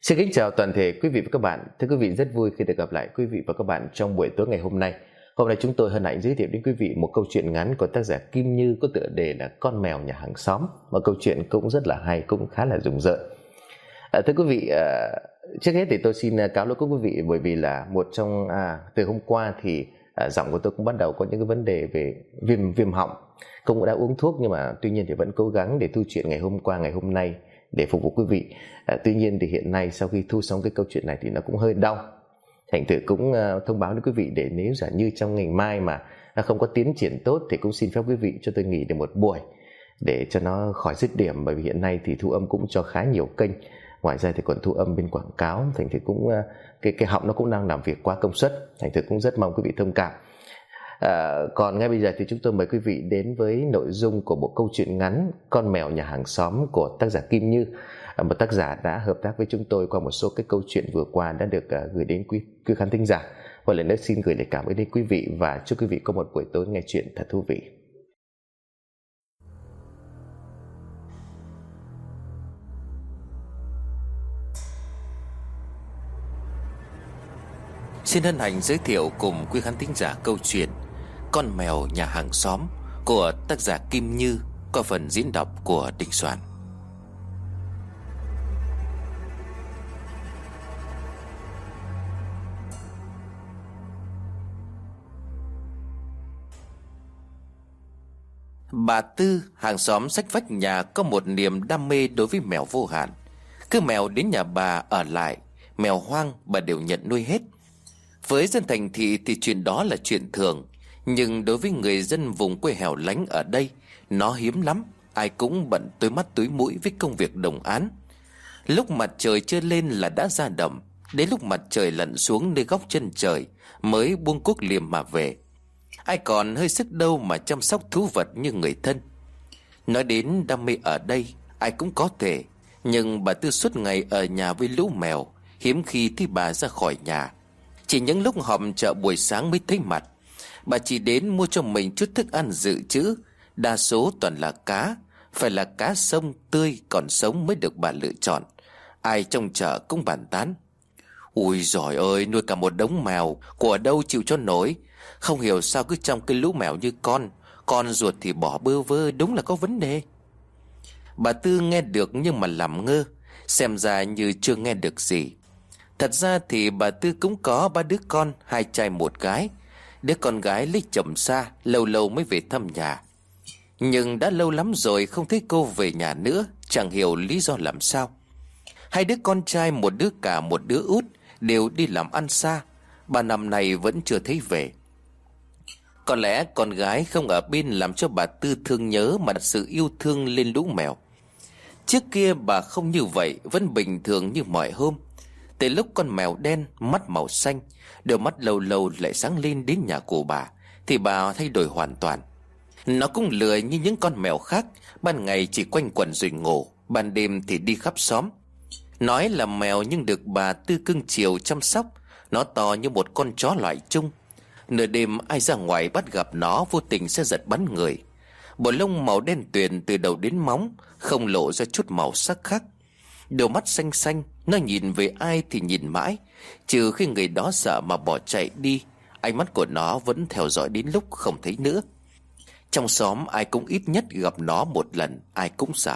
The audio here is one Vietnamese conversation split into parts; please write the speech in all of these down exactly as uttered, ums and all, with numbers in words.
Xin kính chào toàn thể quý vị và các bạn. Thưa quý vị, rất vui khi được gặp lại quý vị và các bạn trong buổi tối ngày hôm nay. Hôm nay chúng tôi hân hạnh giới thiệu đến quý vị một câu chuyện ngắn của tác giả Kim Như có tựa đề là Con mèo nhà hàng xóm. Một câu chuyện cũng rất là hay, cũng khá là rùng rợn. À, thưa quý vị, à, trước hết thì tôi xin cáo lỗi quý vị bởi vì là một trong à, từ hôm qua thì à, giọng của tôi cũng bắt đầu có những cái vấn đề về viêm viêm họng. Cũng đã uống thuốc nhưng mà tuy nhiên thì vẫn cố gắng để thu chuyện ngày hôm qua ngày hôm nay để phục vụ quý vị. À, tuy nhiên thì hiện nay sau khi thu xong cái câu chuyện này thì nó cũng hơi đau. Thành thử cũng uh, thông báo đến quý vị để nếu giả như trong ngày mai mà nó không có tiến triển tốt thì cũng xin phép quý vị cho tôi nghỉ được một buổi để cho nó khỏi dứt điểm, bởi vì hiện nay thì thu âm cũng cho khá nhiều kênh. Ngoài ra thì còn thu âm bên quảng cáo, thành thử cũng uh, cái cái họng nó cũng đang làm việc quá công suất. Thành thử cũng rất mong quý vị thông cảm. À, còn ngay bây giờ thì chúng tôi mời quý vị đến với nội dung của bộ câu chuyện ngắn Con mèo nhà hàng xóm của tác giả Kim Như, à, một tác giả đã hợp tác với chúng tôi qua một số cái câu chuyện vừa qua đã được uh, gửi đến quý, quý khán thính giả. Một lần nữa xin gửi lời cảm ơn đến quý vị và chúc quý vị có một buổi tối nghe chuyện thật thú vị. Xin hân hạnh giới thiệu cùng quý khán thính giả câu chuyện Con mèo nhà hàng xóm của tác giả Kim Như qua phần diễn đọc của Đình Soạn. Bà Tư, hàng xóm xách vách nhà, có một niềm đam mê đối với mèo vô hạn. Cứ mèo đến nhà bà ở lại, mèo hoang bà đều nhận nuôi hết. Với dân thành thị thì chuyện đó là chuyện thường, nhưng đối với người dân vùng quê hẻo lánh ở đây, nó hiếm lắm. Ai cũng bận tối mắt tối mũi với công việc đồng áng. Lúc mặt trời chưa lên là đã ra đồng, đến lúc mặt trời lặn xuống nơi góc chân trời mới buông cuốc liềm mà về. Ai còn hơi sức đâu mà chăm sóc thú vật như người thân. Nói đến đam mê ở đây, ai cũng có thể, nhưng bà Tư suốt ngày ở nhà với lũ mèo, hiếm khi thấy bà ra khỏi nhà. Chỉ những lúc họp chợ buổi sáng mới thấy mặt. Bà chỉ đến mua cho mình chút thức ăn dự trữ, đa số toàn là cá, phải là cá sông tươi còn sống mới được bà lựa chọn. Ai trong chợ cũng bàn tán: "Ui giời ơi, nuôi cả một đống mèo, của đâu chịu cho nổi. Không hiểu sao cứ trong cái lũ mèo như con, con ruột thì bỏ bơ vơ, đúng là có vấn đề." Bà Tư nghe được nhưng mà làm ngơ, xem ra như chưa nghe được gì. Thật ra thì bà Tư cũng có ba đứa con, hai trai một gái. Đứa con gái lấy chồng xa, lâu lâu mới về thăm nhà. Nhưng đã lâu lắm rồi không thấy cô về nhà nữa, chẳng hiểu lý do làm sao. Hai đứa con trai, một đứa cả một đứa út, đều đi làm ăn xa. Ba năm nay vẫn chưa thấy về. Có lẽ con gái không ở bên làm cho bà Tư thương nhớ mà đặt sự yêu thương lên lũ mèo. Trước kia bà không như vậy, vẫn bình thường như mọi hôm. Từ lúc con mèo đen, mắt màu xanh, đôi mắt lâu lâu lại sáng lên đến nhà của bà, thì bà thay đổi hoàn toàn. Nó cũng lười như những con mèo khác, ban ngày chỉ quanh quẩn rồi ngủ, ban đêm thì đi khắp xóm. Nói là mèo nhưng được bà Tư cưng chiều chăm sóc. Nó to như một con chó loại chung. Nửa đêm ai ra ngoài bắt gặp nó vô tình sẽ giật bắn người. Bộ lông màu đen tuyền từ đầu đến móng, không lộ ra chút màu sắc khác. Đôi mắt xanh xanh, nó nhìn về ai thì nhìn mãi, trừ khi người đó sợ mà bỏ chạy đi, ánh mắt của nó vẫn theo dõi đến lúc không thấy nữa. Trong xóm ai cũng ít nhất gặp nó một lần, ai cũng sợ.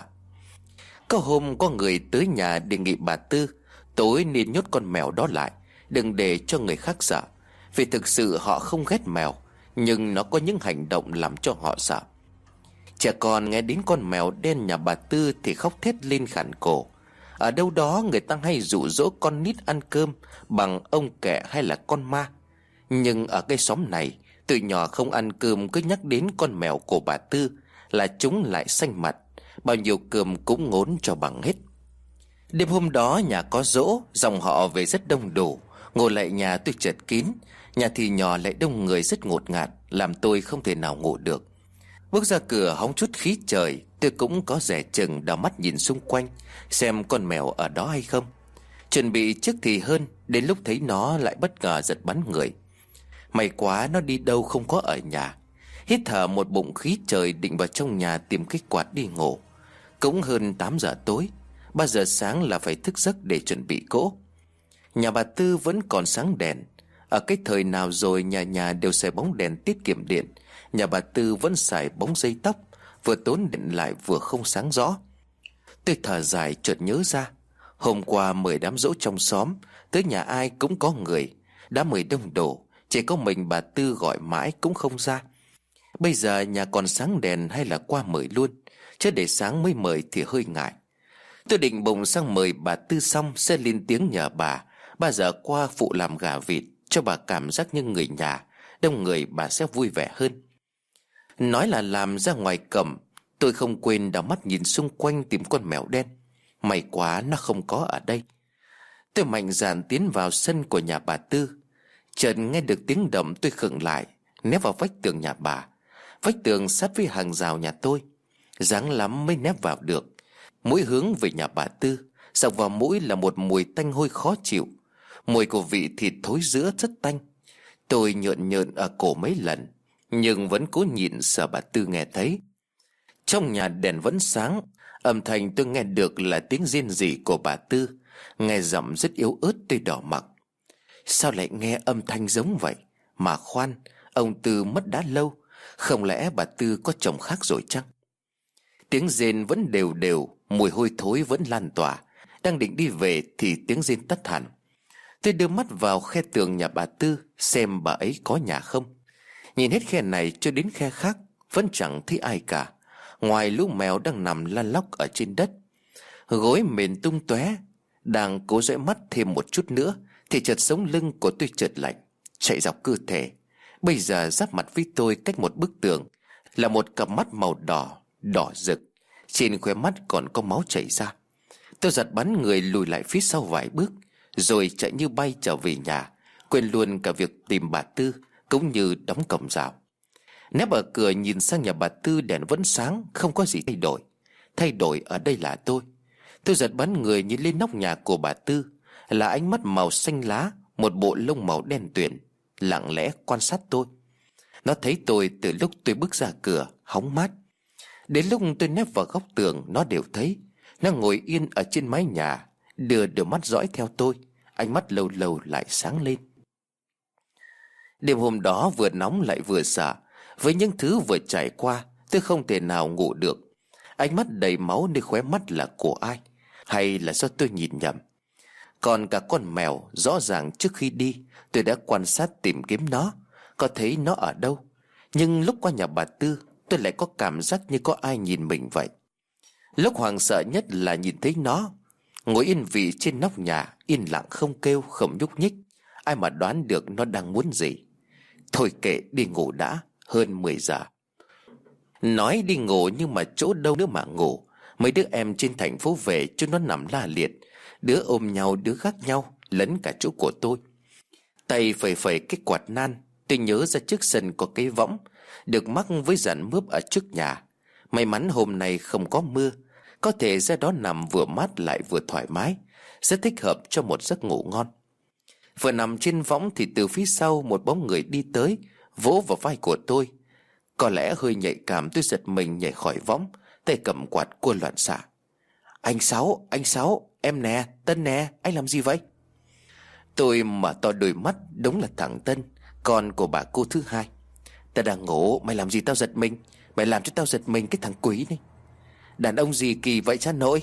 Có hôm có người tới nhà đề nghị bà Tư tối nên nhốt con mèo đó lại, đừng để cho người khác sợ. Vì thực sự họ không ghét mèo, nhưng nó có những hành động làm cho họ sợ. Trẻ con nghe đến con mèo đen nhà bà Tư thì khóc thét lên khản cổ. Ở đâu đó người ta hay dụ dỗ con nít ăn cơm bằng ông kẹ hay là con ma. Nhưng ở cái xóm này, từ nhỏ không ăn cơm cứ nhắc đến con mèo của bà Tư là chúng lại xanh mặt, bao nhiêu cơm cũng ngốn cho bằng hết. Đêm hôm đó nhà có giỗ, dòng họ về rất đông đủ, ngồi lại nhà tôi chật kín. Nhà thì nhỏ lại đông người rất ngột ngạt, làm tôi không thể nào ngủ được. Bước ra cửa hóng chút khí trời, tôi cũng có dè chừng đảo mắt nhìn xung quanh xem con mèo ở đó hay không. Chuẩn bị trước thì hơn, đến lúc thấy nó lại bất ngờ giật bắn người. May quá nó đi đâu không có ở nhà. Hít thở một bụng khí trời định vào trong nhà tìm cái quạt đi ngủ. Cũng hơn tám giờ tối. Ba giờ sáng là phải thức giấc để chuẩn bị cỗ. Nhà bà Tư vẫn còn sáng đèn. Ở cái thời nào rồi nhà nhà đều xài bóng đèn tiết kiệm điện, nhà bà Tư vẫn xài bóng dây tóc, vừa tốn điện lại vừa không sáng rõ. Tôi thở dài chợt nhớ ra, hôm qua mời đám giỗ trong xóm, tới nhà ai cũng có người. Đã mời đông đủ, chỉ có mình bà Tư gọi mãi cũng không ra. Bây giờ nhà còn sáng đèn hay là qua mời luôn, chứ để sáng mới mời thì hơi ngại. Tôi định bụng sang mời bà Tư xong sẽ lên tiếng nhờ bà Bà giờ qua phụ làm gà vịt, cho bà cảm giác như người nhà, đông người bà sẽ vui vẻ hơn. Nói là làm ra ngoài cổng, tôi không quên đảo mắt nhìn xung quanh tìm con mèo đen. May quá nó không có ở đây. Tôi mạnh dạn tiến vào sân của nhà bà Tư. Chợt nghe được tiếng động, tôi khựng lại, nép vào vách tường nhà bà. Vách tường sát với hàng rào nhà tôi, ráng lắm mới nép vào được. Mũi hướng về nhà bà Tư, xộc vào mũi là một mùi tanh hôi khó chịu. Mùi của vị thịt thối rữa rất tanh. Tôi nhợn nhợn ở cổ mấy lần, nhưng vẫn cố nhịn sợ bà Tư nghe thấy. Trong nhà đèn vẫn sáng, âm thanh tôi nghe được là tiếng rên rỉ của bà Tư, nghe giọng rất yếu ớt. Tôi đỏ mặt. Sao lại nghe âm thanh giống vậy? Mà khoan, ông Tư mất đã lâu, không lẽ bà Tư có chồng khác rồi chăng? Tiếng rên vẫn đều đều, mùi hôi thối vẫn lan tỏa. Đang định đi về thì tiếng rên tắt hẳn. Tôi đưa mắt vào khe tường nhà bà Tư, xem bà ấy có nhà không. Nhìn hết khe này cho đến khe khác, vẫn chẳng thấy ai cả, ngoài lũ mèo đang nằm lăn lóc ở trên đất. Gối mền tung tóe. Đang cố dõi mắt thêm một chút nữa thì chợt sống lưng của tôi chợt lạnh, chạy dọc cơ thể. Bây giờ giáp mặt với tôi cách một bức tường là một cặp mắt màu đỏ, đỏ rực. Trên khóe mắt còn có máu chảy ra. Tôi giật bắn người lùi lại phía sau vài bước, rồi chạy như bay trở về nhà, quên luôn cả việc tìm bà Tư cũng như đóng cổng rào. Nép ở cửa nhìn sang nhà bà Tư, đèn vẫn sáng, không có gì thay đổi. Thay đổi ở đây là tôi. Tôi giật bắn người nhìn lên nóc nhà của bà Tư, là ánh mắt màu xanh lá, một bộ lông màu đen tuyền, lặng lẽ quan sát tôi. Nó thấy tôi từ lúc tôi bước ra cửa, hóng mát. Đến lúc tôi nép vào góc tường, nó đều thấy. Nó ngồi yên ở trên mái nhà, đưa đôi mắt dõi theo tôi, ánh mắt lâu lâu lại sáng lên. Đêm hôm đó vừa nóng lại vừa sợ. Với những thứ vừa trải qua, tôi không thể nào ngủ được. Ánh mắt đầy máu nơi khóe mắt là của ai? Hay là do tôi nhìn nhầm? Còn cả con mèo, rõ ràng trước khi đi tôi đã quan sát tìm kiếm nó, có thấy nó ở đâu. Nhưng lúc qua nhà bà Tư, tôi lại có cảm giác như có ai nhìn mình vậy. Lúc hoảng sợ nhất là nhìn thấy nó ngồi yên vị trên nóc nhà, yên lặng không kêu không nhúc nhích. Ai mà đoán được nó đang muốn gì. Thôi kệ, đi ngủ đã, hơn mười giờ. Nói đi ngủ nhưng mà chỗ đâu nữa mà ngủ. Mấy đứa em trên thành phố về cho nó nằm la liệt, đứa ôm nhau đứa gác nhau, lẫn cả chỗ của tôi. Tay phẩy phẩy cái quạt nan. Tôi nhớ ra trước sân có cái võng được mắc với dàn mướp ở trước nhà. May mắn hôm nay không có mưa, có thể ra đó nằm vừa mát lại vừa thoải mái, rất thích hợp cho một giấc ngủ ngon. Vừa nằm trên võng thì từ phía sau một bóng người đi tới, vỗ vào vai của tôi. Có lẽ hơi nhạy cảm, tôi giật mình nhảy khỏi võng, tay cầm quạt cua loạn xạ. Anh Sáu, anh Sáu, em nè, Tân nè, anh làm gì vậy? Tôi mở to đôi mắt, đúng là thằng Tân, con của bà cô thứ hai. Ta đang ngủ, mày làm gì tao giật mình? Mày làm cho tao giật mình cái thằng quý này. Đàn ông gì kỳ vậy cha nội?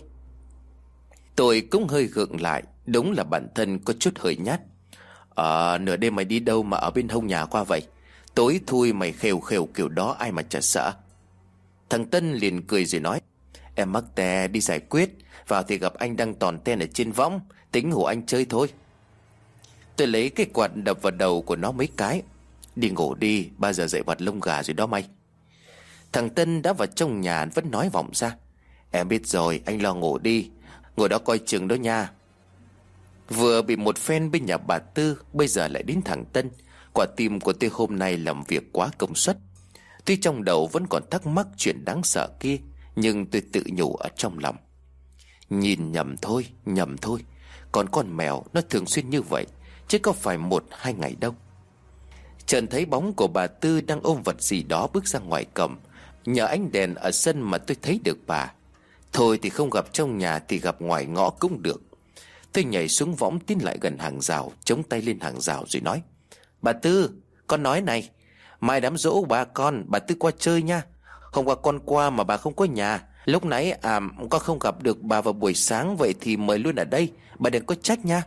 Tôi cũng hơi gượng lại, đúng là bản thân có chút hơi nhát. Ờ, nửa đêm mày đi đâu mà ở bên hông nhà qua vậy? Tối thui mày khều khều kiểu đó ai mà chả sợ. Thằng Tân liền cười rồi nói, em mắc tè đi giải quyết, vào thì gặp anh đang tòn ten ở trên võng, tính hổ anh chơi thôi. Tôi lấy cái quạt đập vào đầu của nó mấy cái. Đi ngủ đi, ba giờ dậy vặt lông gà rồi đó mày. Thằng Tân đã vào trong nhà vẫn nói vọng ra, em biết rồi, anh lo ngủ đi, ngồi đó coi chừng đó nha. Vừa bị một phen bên nhà bà Tư, bây giờ lại đến thằng Tân. Quả tim của tôi hôm nay làm việc quá công suất. Tuy trong đầu vẫn còn thắc mắc chuyện đáng sợ kia, nhưng tôi tự nhủ ở trong lòng, nhìn nhầm thôi, nhầm thôi. Còn con mèo nó thường xuyên như vậy, chứ có phải một hai ngày đâu. Chợt thấy bóng của bà Tư đang ôm vật gì đó bước ra ngoài cổng. Nhờ ánh đèn ở sân mà tôi thấy được bà. Thôi thì không gặp trong nhà thì gặp ngoài ngõ cũng được. Tôi nhảy xuống võng tiến lại gần hàng rào, chống tay lên hàng rào rồi nói: Bà Tư, con nói này, mai đám giỗ bà con, bà Tư qua chơi nha. Hôm qua con qua mà bà không có nhà. Lúc nãy à con không gặp được bà vào buổi sáng, vậy thì mời luôn ở đây, bà đừng có trách nha.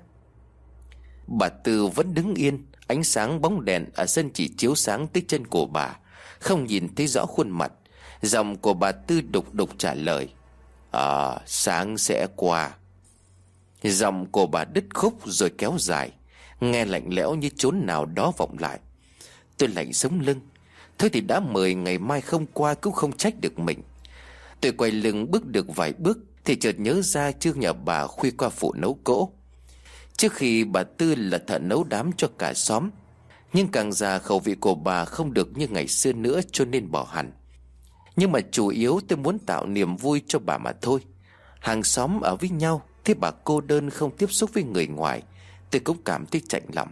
Bà Tư vẫn đứng yên. Ánh sáng bóng đèn ở sân chỉ chiếu sáng tới chân của bà, không nhìn thấy rõ khuôn mặt. Giọng của bà Tư đục đục trả lời: À, sáng sẽ qua. Giọng của bà đứt khúc rồi kéo dài, nghe lạnh lẽo như chốn nào đó vọng lại. Tôi lạnh sống lưng. Thôi thì đã mời, ngày mai không qua cũng không trách được mình. Tôi quay lưng bước được vài bước thì chợt nhớ ra trước nhà bà khuya qua phụ nấu cỗ. Trước khi bà Tư là thợ nấu đám cho cả xóm, nhưng càng già khẩu vị của bà không được như ngày xưa nữa, cho nên bỏ hẳn. Nhưng mà chủ yếu tôi muốn tạo niềm vui cho bà mà thôi. Hàng xóm ở với nhau, thế bà cô đơn không tiếp xúc với người ngoài, tôi cũng cảm thấy chạnh lòng.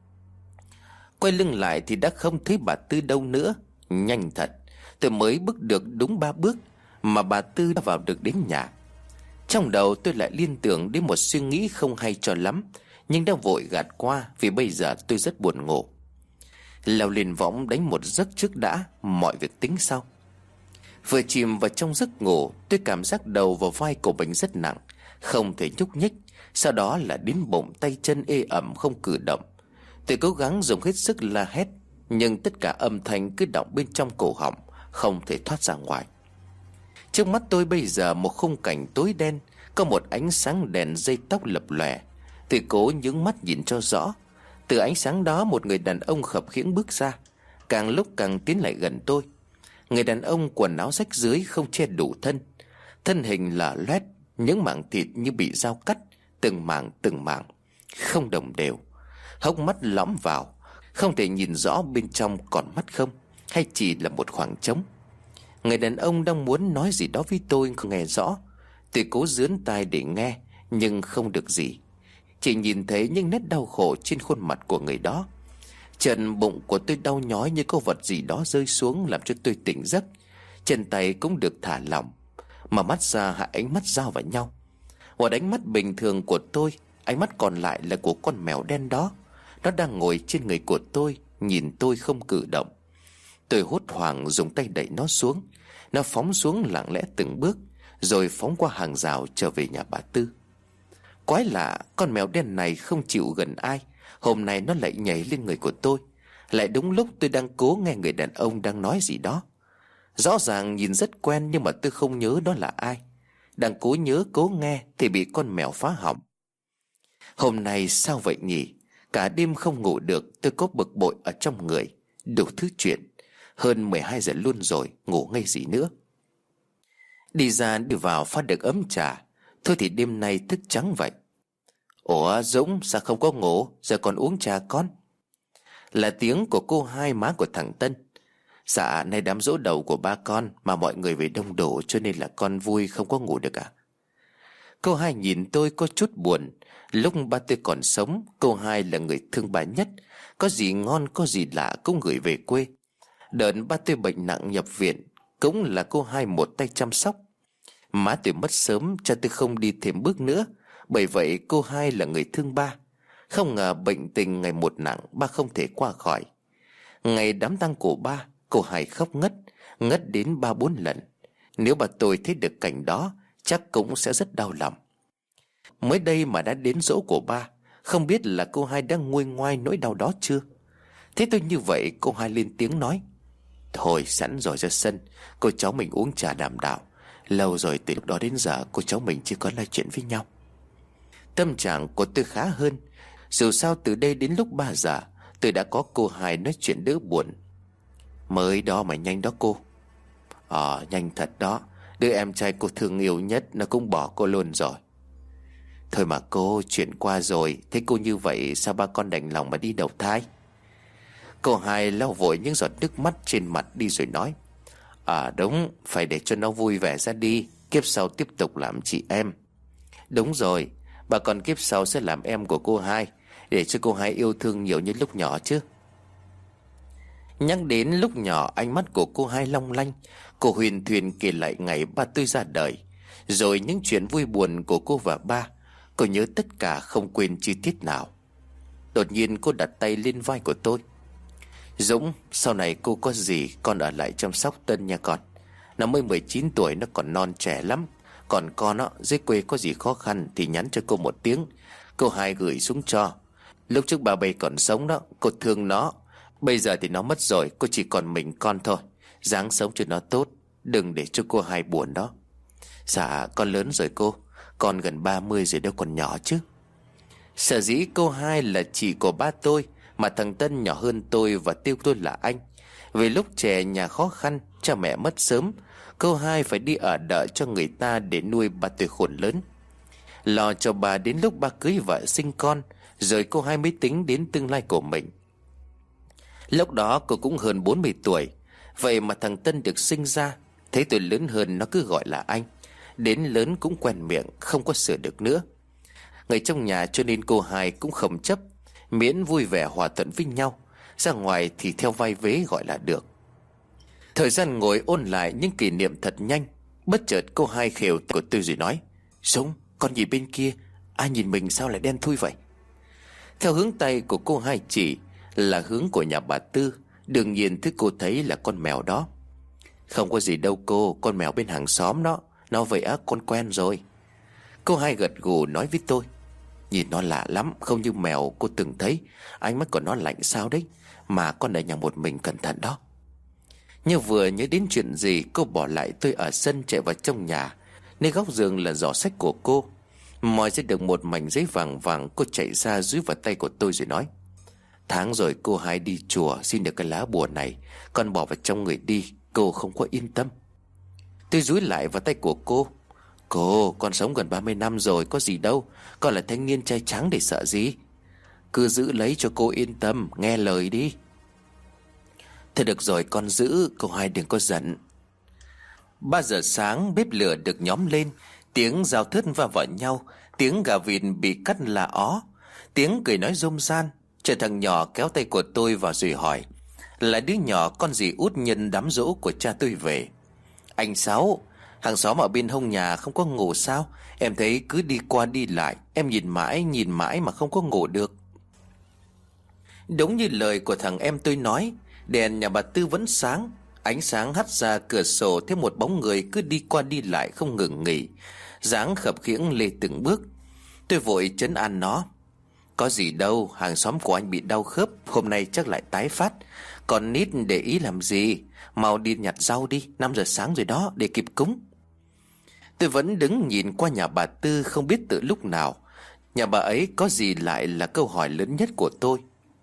Quay lưng lại thì đã không thấy bà Tư đâu nữa. Nhanh thật, tôi mới bước được đúng ba bước mà bà Tư đã vào được đến nhà. Trong đầu tôi lại liên tưởng đến một suy nghĩ không hay cho lắm, nhưng đã vội gạt qua vì bây giờ tôi rất buồn ngủ. Leo lên võng đánh một giấc trước đã, mọi việc tính sau. Vừa chìm vào trong giấc ngủ, tôi cảm giác đầu và vai của mình rất nặng, không thể nhúc nhích. Sau đó là đến bụng, tay chân ê ẩm không cử động. Tôi cố gắng dùng hết sức la hét, nhưng tất cả âm thanh cứ đọng bên trong cổ họng, không thể thoát ra ngoài. Trước mắt tôi bây giờ một khung cảnh tối đen, có một ánh sáng đèn dây tóc lập lòe. Tôi cố nhướng mắt nhìn cho rõ. Từ ánh sáng đó một người đàn ông khập khiễng bước ra, càng lúc càng tiến lại gần tôi. Người đàn ông quần áo rách rưới không che đủ thân, thân hình lở loét, những mảng thịt như bị dao cắt, từng mảng từng mảng, không đồng đều. Hốc mắt lõm vào, không thể nhìn rõ bên trong còn mắt không, hay chỉ là một khoảng trống. Người đàn ông đang muốn nói gì đó với tôi không nghe rõ. Tôi cố dướn tai để nghe, nhưng không được gì. Chỉ nhìn thấy những nét đau khổ trên khuôn mặt của người đó. Chân bụng của tôi đau nhói như có vật gì đó rơi xuống, làm cho tôi tỉnh giấc. Chân tay cũng được thả lỏng, mà mắt ra hạ ánh mắt giao vào nhau. Một ánh mắt bình thường của tôi, ánh mắt còn lại là của con mèo đen đó. Nó đang ngồi trên người của tôi, nhìn tôi không cử động. Tôi hốt hoảng dùng tay đẩy nó xuống. Nó phóng xuống lặng lẽ từng bước, rồi phóng qua hàng rào trở về nhà bà Tư. Quái lạ, con mèo đen này không chịu gần ai. Hôm nay nó lại nhảy lên người của tôi, lại đúng lúc tôi đang cố nghe người đàn ông đang nói gì đó. Rõ ràng nhìn rất quen, nhưng mà tôi không nhớ đó là ai. Đang cố nhớ cố nghe thì bị con mèo phá hỏng. Hôm nay sao vậy nhỉ? Cả đêm không ngủ được, tôi có bực bội ở trong người, đủ thứ chuyện. Hơn mười hai giờ luôn rồi, ngủ ngây gì nữa. Đi ra đi vào pha được ấm trà. Thôi thì đêm nay thức trắng vậy. Ủa Dũng, sao không có ngủ, giờ còn uống trà con? Là tiếng của cô hai, má của thằng Tân. Dạ, nay đám giỗ đầu của ba con, mà mọi người về đông đủ, cho nên là con vui không có ngủ được à? Cô hai nhìn tôi có chút buồn. Lúc ba tôi còn sống, cô hai là người thương bà nhất. Có gì ngon có gì lạ cũng gửi về quê. Đợt ba tôi bệnh nặng nhập viện, cũng là cô hai một tay chăm sóc. Má tôi mất sớm, cha tôi không đi thêm bước nữa. Bởi vậy cô hai là người thương ba. Không ngờ bệnh tình ngày một nặng, ba không thể qua khỏi. Ngày đám tang của ba, cô hai khóc ngất, ngất đến ba bốn lần. Nếu bà tôi thấy được cảnh đó, chắc cũng sẽ rất đau lòng. Mới đây mà đã đến giỗ của ba, không biết là cô hai đang nguôi ngoai nỗi đau đó chưa? Thế tôi như vậy, cô hai lên tiếng nói: Thôi sẵn rồi ra sân, cô cháu mình uống trà đàm đạo. Lâu rồi từ lúc đó đến giờ cô cháu mình chưa có nói chuyện với nhau. Tâm trạng của tôi khá hơn. Dù sao từ đây đến lúc ba giờ, tôi đã có cô hai nói chuyện đỡ buồn. Mới đó mà nhanh đó cô. Ờ nhanh thật đó. Đứa em trai cô thương yêu nhất nó cũng bỏ cô luôn rồi. Thôi mà cô, chuyện qua rồi. Thế cô như vậy sao ba con đành lòng mà đi đầu thai? Cô hai lau vội những giọt nước mắt trên mặt đi rồi nói: À đúng, phải để cho nó vui vẻ ra đi, kiếp sau tiếp tục làm chị em. Đúng rồi, bà còn kiếp sau sẽ làm em của cô hai, để cho cô hai yêu thương nhiều như lúc nhỏ chứ. Nhắc đến lúc nhỏ, ánh mắt của cô hai long lanh. Cô huyền thuyền kể lại ngày ba tôi ra đời, Rồi những chuyện vui buồn của cô và ba. Cô nhớ tất cả không quên chi tiết nào. Đột nhiên cô đặt tay lên vai của tôi. Dũng, sau này cô có gì con ở lại chăm sóc Tân nha con. Nó mới mười chín tuổi, nó còn non trẻ lắm. Còn con á, dưới quê có gì khó khăn thì nhắn cho cô một tiếng, cô Hai gửi xuống cho. Lúc trước bà bầy còn sống đó, cô thương nó. Bây giờ thì nó mất rồi, cô chỉ còn mình con thôi. Ráng sống cho nó tốt, đừng để cho cô Hai buồn đó. Dạ con lớn rồi cô, con gần ba mươi rồi đâu còn nhỏ chứ. Sở dĩ cô Hai là chị của ba tôi, mà thằng Tân nhỏ hơn tôi và tiêu tôi là anh. Vì lúc trẻ nhà khó khăn, cha mẹ mất sớm, cô Hai phải đi ở đợ cho người ta để nuôi ba tôi khôn lớn, lo cho bà đến lúc ba cưới vợ sinh con. Rồi cô Hai mới tính đến tương lai của mình. Lúc đó cô cũng hơn bốn mươi tuổi. Vậy mà thằng Tân được sinh ra, thấy tôi lớn hơn nó cứ gọi là anh. Đến lớn cũng quen miệng, không có sửa được nữa. Người trong nhà cho nên cô Hai cũng không chấp, miễn vui vẻ hòa thuận với nhau. Ra ngoài thì theo vai vế gọi là được. Thời gian ngồi ôn lại những kỷ niệm thật nhanh. Bất chợt cô Hai khều của tôi rồi nói: Dũng, con nhìn bên kia, ai nhìn mình sao lại đen thui vậy? Theo hướng tay của cô Hai chỉ là hướng của nhà bà Tư. Đương nhiên thứ cô thấy là con mèo đó. Không có gì đâu cô, con mèo bên hàng xóm đó. Nó vậy á, con quen rồi. Cô Hai gật gù nói với tôi: Nhìn nó lạ lắm, không như mèo cô từng thấy. Ánh mắt của nó lạnh sao đấy. Mà con ở nhà một mình cẩn thận đó. Nhưng vừa nhớ đến chuyện gì, cô bỏ lại tôi ở sân chạy vào trong nhà. Nơi góc giường là giỏ sách của cô. Moi ra được một mảnh giấy vàng vàng, cô chạy ra dúi vào tay của tôi rồi nói: Tháng rồi cô Hai đi chùa xin được cái lá bùa này, con bỏ vào trong người đi, cô không có yên tâm. Tôi dúi lại vào tay của cô: Cô, con sống gần ba mươi năm rồi, có gì đâu. Con là thanh niên trai trắng để sợ gì. Cứ giữ lấy cho cô yên tâm, nghe lời đi. Thôi được rồi, con giữ, cô Hai đừng có giận. Ba giờ sáng bếp lửa được nhóm lên. Tiếng dao thớt va vào nhau, tiếng gà vịt bị cắt là ó, tiếng cười nói rôm ran. Chờ thằng nhỏ kéo tay của tôi vào rồi hỏi: Là đứa nhỏ con dì út nhân đám giỗ của cha tôi về. Anh Sáu, hàng xóm ở bên hông nhà không có ngủ sao? Em thấy cứ đi qua đi lại, em nhìn mãi nhìn mãi mà không có ngủ được. Đúng như lời của thằng em tôi nói, đèn nhà bà Tư vẫn sáng. Ánh sáng hắt ra cửa sổ, thêm một bóng người cứ đi qua đi lại không ngừng nghỉ, dáng khập khiễng lê từng bước. Tôi vội trấn an nó: Có gì đâu, hàng xóm của anh bị đau khớp, hôm nay chắc lại tái phát. Còn nít để ý làm gì, mau đi nhặt rau đi, năm giờ sáng rồi đó, để kịp cúng. Tôi vẫn đứng nhìn qua nhà bà Tư, không biết từ lúc nào nhà bà ấy có gì lại là câu hỏi lớn nhất của tôi.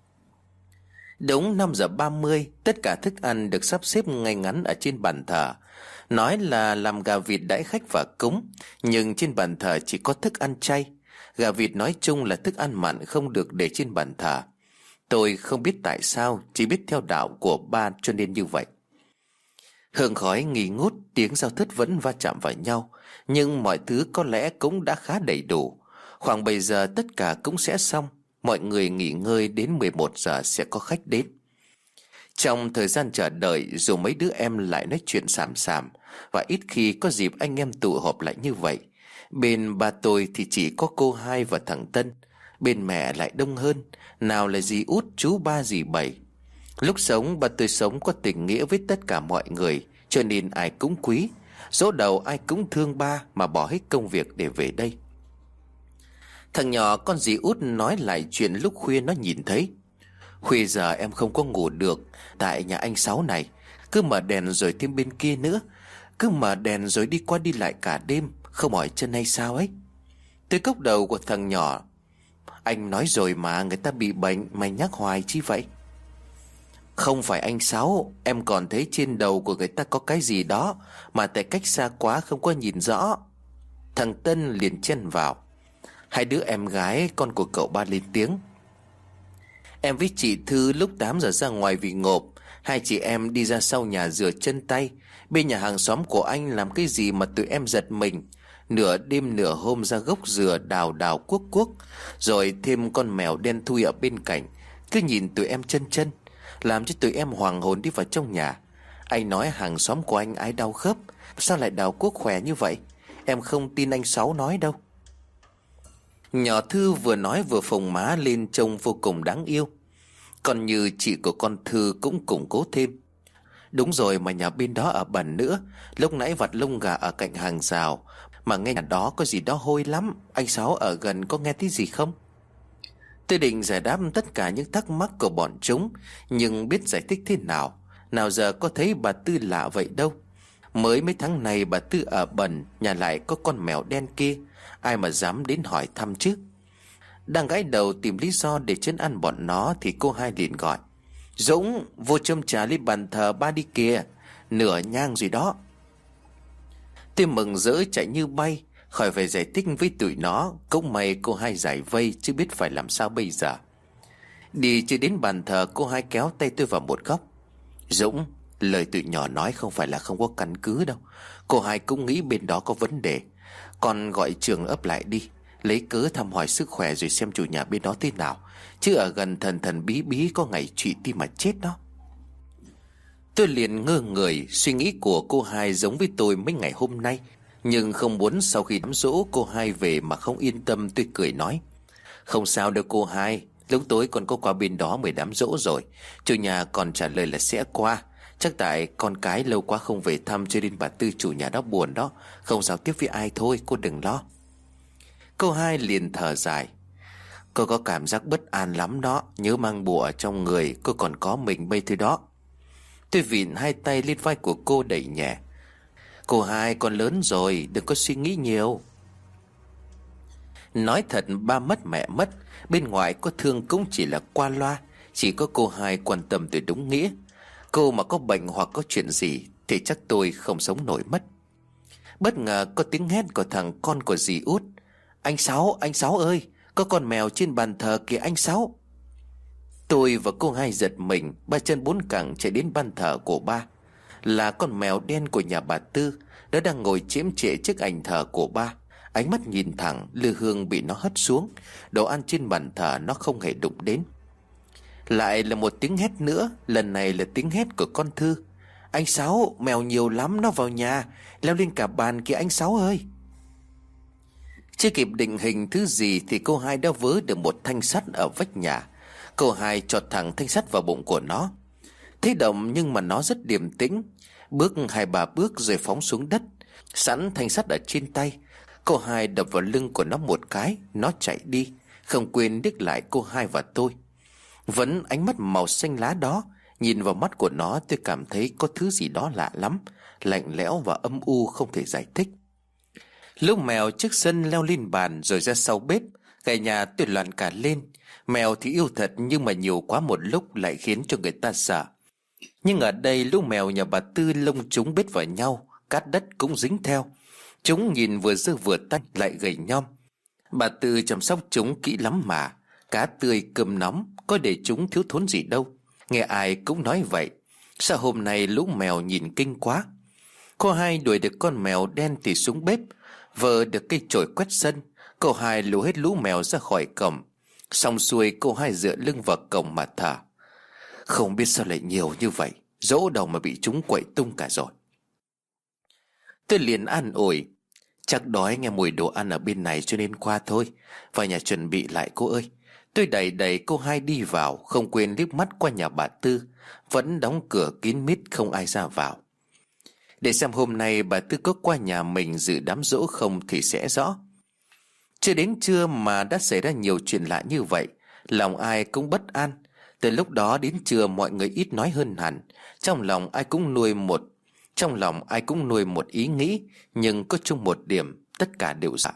Đúng năm giờ ba mươi, tất cả thức ăn được sắp xếp ngay ngắn ở trên bàn thờ. Nói là làm gà vịt đãi khách và cúng, nhưng trên bàn thờ chỉ có thức ăn chay. Gà vịt nói chung là thức ăn mặn không được để trên bàn thờ. Tôi không biết tại sao, chỉ biết theo đạo của ba cho nên như vậy. Hương khói nghi ngút, tiếng dao thớt vẫn va chạm vào nhau, nhưng mọi thứ có lẽ cũng đã khá đầy đủ. Khoảng bảy giờ tất cả cũng sẽ xong. Mọi người nghỉ ngơi, đến mười một giờ sẽ có khách đến. Trong thời gian chờ đợi, dù mấy đứa em lại nói chuyện xàm xàm, và ít khi có dịp anh em tụ họp lại như vậy. Bên ba tôi thì chỉ có cô Hai và thằng Tân. Bên mẹ lại đông hơn, nào là dì út, chú ba, dì bảy. Lúc sống ba tôi sống có tình nghĩa với tất cả mọi người, cho nên ai cũng quý. Dỗ đầu ai cũng thương ba mà bỏ hết công việc để về đây. Thằng nhỏ con dì út nói lại chuyện lúc khuya nó nhìn thấy. Khuya giờ em không có ngủ được, tại nhà anh Sáu này cứ mở đèn rồi thêm bên kia nữa, cứ mở đèn rồi đi qua đi lại cả đêm, không mỏi chân hay sao ấy. Tôi cốc đầu của thằng nhỏ: Anh nói rồi mà, người ta bị bệnh, mày nhắc hoài chi vậy? Không phải anh Sáu, em còn thấy trên đầu của người ta có cái gì đó, mà tại cách xa quá không có nhìn rõ. Thằng Tân liền chen vào. Hai đứa em gái con của cậu ba lên tiếng: Em với chị Thư lúc tám giờ ra ngoài vì ngộp. Hai chị em đi ra sau nhà rửa chân tay. Bên nhà hàng xóm của anh làm cái gì mà tụi em giật mình. Nửa đêm nửa hôm ra gốc dừa đào đào cuốc cuốc, rồi thêm con mèo đen thui ở bên cạnh, cứ nhìn tụi em chân chân, làm cho tụi em hoàng hồn đi vào trong nhà. Anh nói hàng xóm của anh ai đau khớp, sao lại đào cuốc khỏe như vậy? Em không tin anh Sáu nói đâu. Nhỏ Thư vừa nói vừa phồng má lên trông vô cùng đáng yêu. Còn Như chị của con Thư cũng củng cố thêm. Đúng rồi, mà nhà bên đó ở bẩn nữa. Lúc nãy vặt lông gà ở cạnh hàng rào, mà nghe nhà đó có gì đó hôi lắm. Anh Sáu ở gần có nghe thấy gì không? Tôi định giải đáp tất cả những thắc mắc của bọn chúng, nhưng biết giải thích thế nào. Nào giờ có thấy bà Tư lạ vậy đâu. Mới mấy tháng này bà Tư ở bẩn, nhà lại có con mèo đen kia, ai mà dám đến hỏi thăm chứ. Đang gãi đầu tìm lý do để trấn an bọn nó thì cô Hai liền gọi: Dũng, vô châm trà lên bàn thờ ba đi kìa, nửa nhang rồi đó. Tôi mừng rỡ chạy như bay, khỏi phải giải thích với tụi nó. Cũng may cô Hai giải vây, chứ biết phải làm sao bây giờ. Đi chưa đến bàn thờ, cô Hai kéo tay tôi vào một góc: Dũng, lời tụi nhỏ nói không phải là không có căn cứ đâu. Cô Hai cũng nghĩ bên đó có vấn đề. Con gọi trường ấp lại đi, lấy cớ thăm hỏi sức khỏe rồi xem chủ nhà bên đó thế nào. Chứ ở gần thần thần bí bí có ngày trụy tim mà chết đó. Tôi liền ngơ người. Suy nghĩ của cô Hai giống với tôi mấy ngày hôm nay. Nhưng không muốn sau khi đám dỗ cô Hai về mà không yên tâm. Tôi cười nói: Không sao đâu cô Hai, lúc tối con có qua bên đó mười đám dỗ rồi. Chủ nhà còn trả lời là sẽ qua. Chắc tại con cái lâu quá không về thăm, cho nên bà Tư chủ nhà đó buồn đó, không giao tiếp với ai thôi, cô đừng lo. Cô Hai liền thở dài: Cô có cảm giác bất an lắm đó. Nhớ mang bùa ở trong người, cô còn có mình bây thôi đó. Tôi vịn hai tay lên vai của cô đẩy nhẹ: Cô Hai, con lớn rồi, đừng có suy nghĩ nhiều. Nói thật, ba mất mẹ mất, bên ngoài có thương cũng chỉ là qua loa. Chỉ có cô Hai quan tâm tôi đúng nghĩa. Cô mà có bệnh hoặc có chuyện gì thì chắc tôi không sống nổi mất. Bất ngờ có tiếng hét của thằng con của dì Út: Anh Sáu, anh Sáu ơi, có con mèo trên bàn thờ kìa anh Sáu. Tôi và cô Hai giật mình, ba chân bốn cẳng chạy đến bàn thờ của ba. Là con mèo đen của nhà bà Tư. Nó đang ngồi chiếm trệ trước ảnh thờ của ba, ánh mắt nhìn thẳng, lư hương bị nó hất xuống. Đồ ăn trên bàn thờ nó không hề đụng đến. Lại là một tiếng hét nữa, lần này là tiếng hét của con Thư: Anh Sáu, mèo nhiều lắm, nó vào nhà, leo lên cả bàn kìa anh Sáu ơi. Chưa kịp định hình thứ gì thì cô Hai đã vớ được một thanh sắt ở vách nhà. Cô Hai chọt thẳng thanh sắt vào bụng của nó. Thế động nhưng mà nó rất điềm tĩnh. Bước hai ba bước rồi phóng xuống đất. Sẵn thanh sắt ở trên tay, cô Hai đập vào lưng của nó một cái. Nó chạy đi, không quên điếc lại cô Hai và tôi. Vẫn ánh mắt màu xanh lá đó. Nhìn vào mắt của nó tôi cảm thấy có thứ gì đó lạ lắm, lạnh lẽo và âm u không thể giải thích. Lúc mèo trước sân leo lên bàn rồi ra sau bếp, cả nhà tôi loạn cả lên. Mèo thì yêu thật, nhưng mà nhiều quá một lúc lại khiến cho người ta sợ. Nhưng ở đây lũ mèo nhà bà Tư lông chúng bết vào nhau, cát đất cũng dính theo. Chúng nhìn vừa dơ vừa tanh lại gầy nhom. Bà Tư chăm sóc chúng kỹ lắm mà. Cá tươi cơm nóng, có để chúng thiếu thốn gì đâu. Nghe ai cũng nói vậy. Sao hôm nay lũ mèo nhìn kinh quá. Cô Hai đuổi được con mèo đen thì xuống bếp, vợ được cây chổi quét sân. Cô Hai lù hết lũ mèo ra khỏi cổng. Xong xuôi cô Hai dựa lưng vào cổng mà thở. Không biết sao lại nhiều như vậy, dỗ đầu mà bị chúng quậy tung cả rồi. Tôi liền an ủi: Chắc đói nghe mùi đồ ăn ở bên này cho nên qua thôi. Vào nhà chuẩn bị lại cô ơi. Tôi đẩy đẩy cô Hai đi vào, không quên liếc mắt qua nhà bà Tư, vẫn đóng cửa kín mít không ai ra vào. Để xem hôm nay bà Tư có qua nhà mình dự đám giỗ không thì sẽ rõ. Chưa đến trưa mà đã xảy ra nhiều chuyện lạ như vậy, lòng ai cũng bất an. Từ lúc đó đến trưa mọi người ít nói hơn hẳn. Trong lòng ai cũng nuôi một Trong lòng ai cũng nuôi một ý nghĩ, nhưng có chung một điểm, tất cả đều sợ.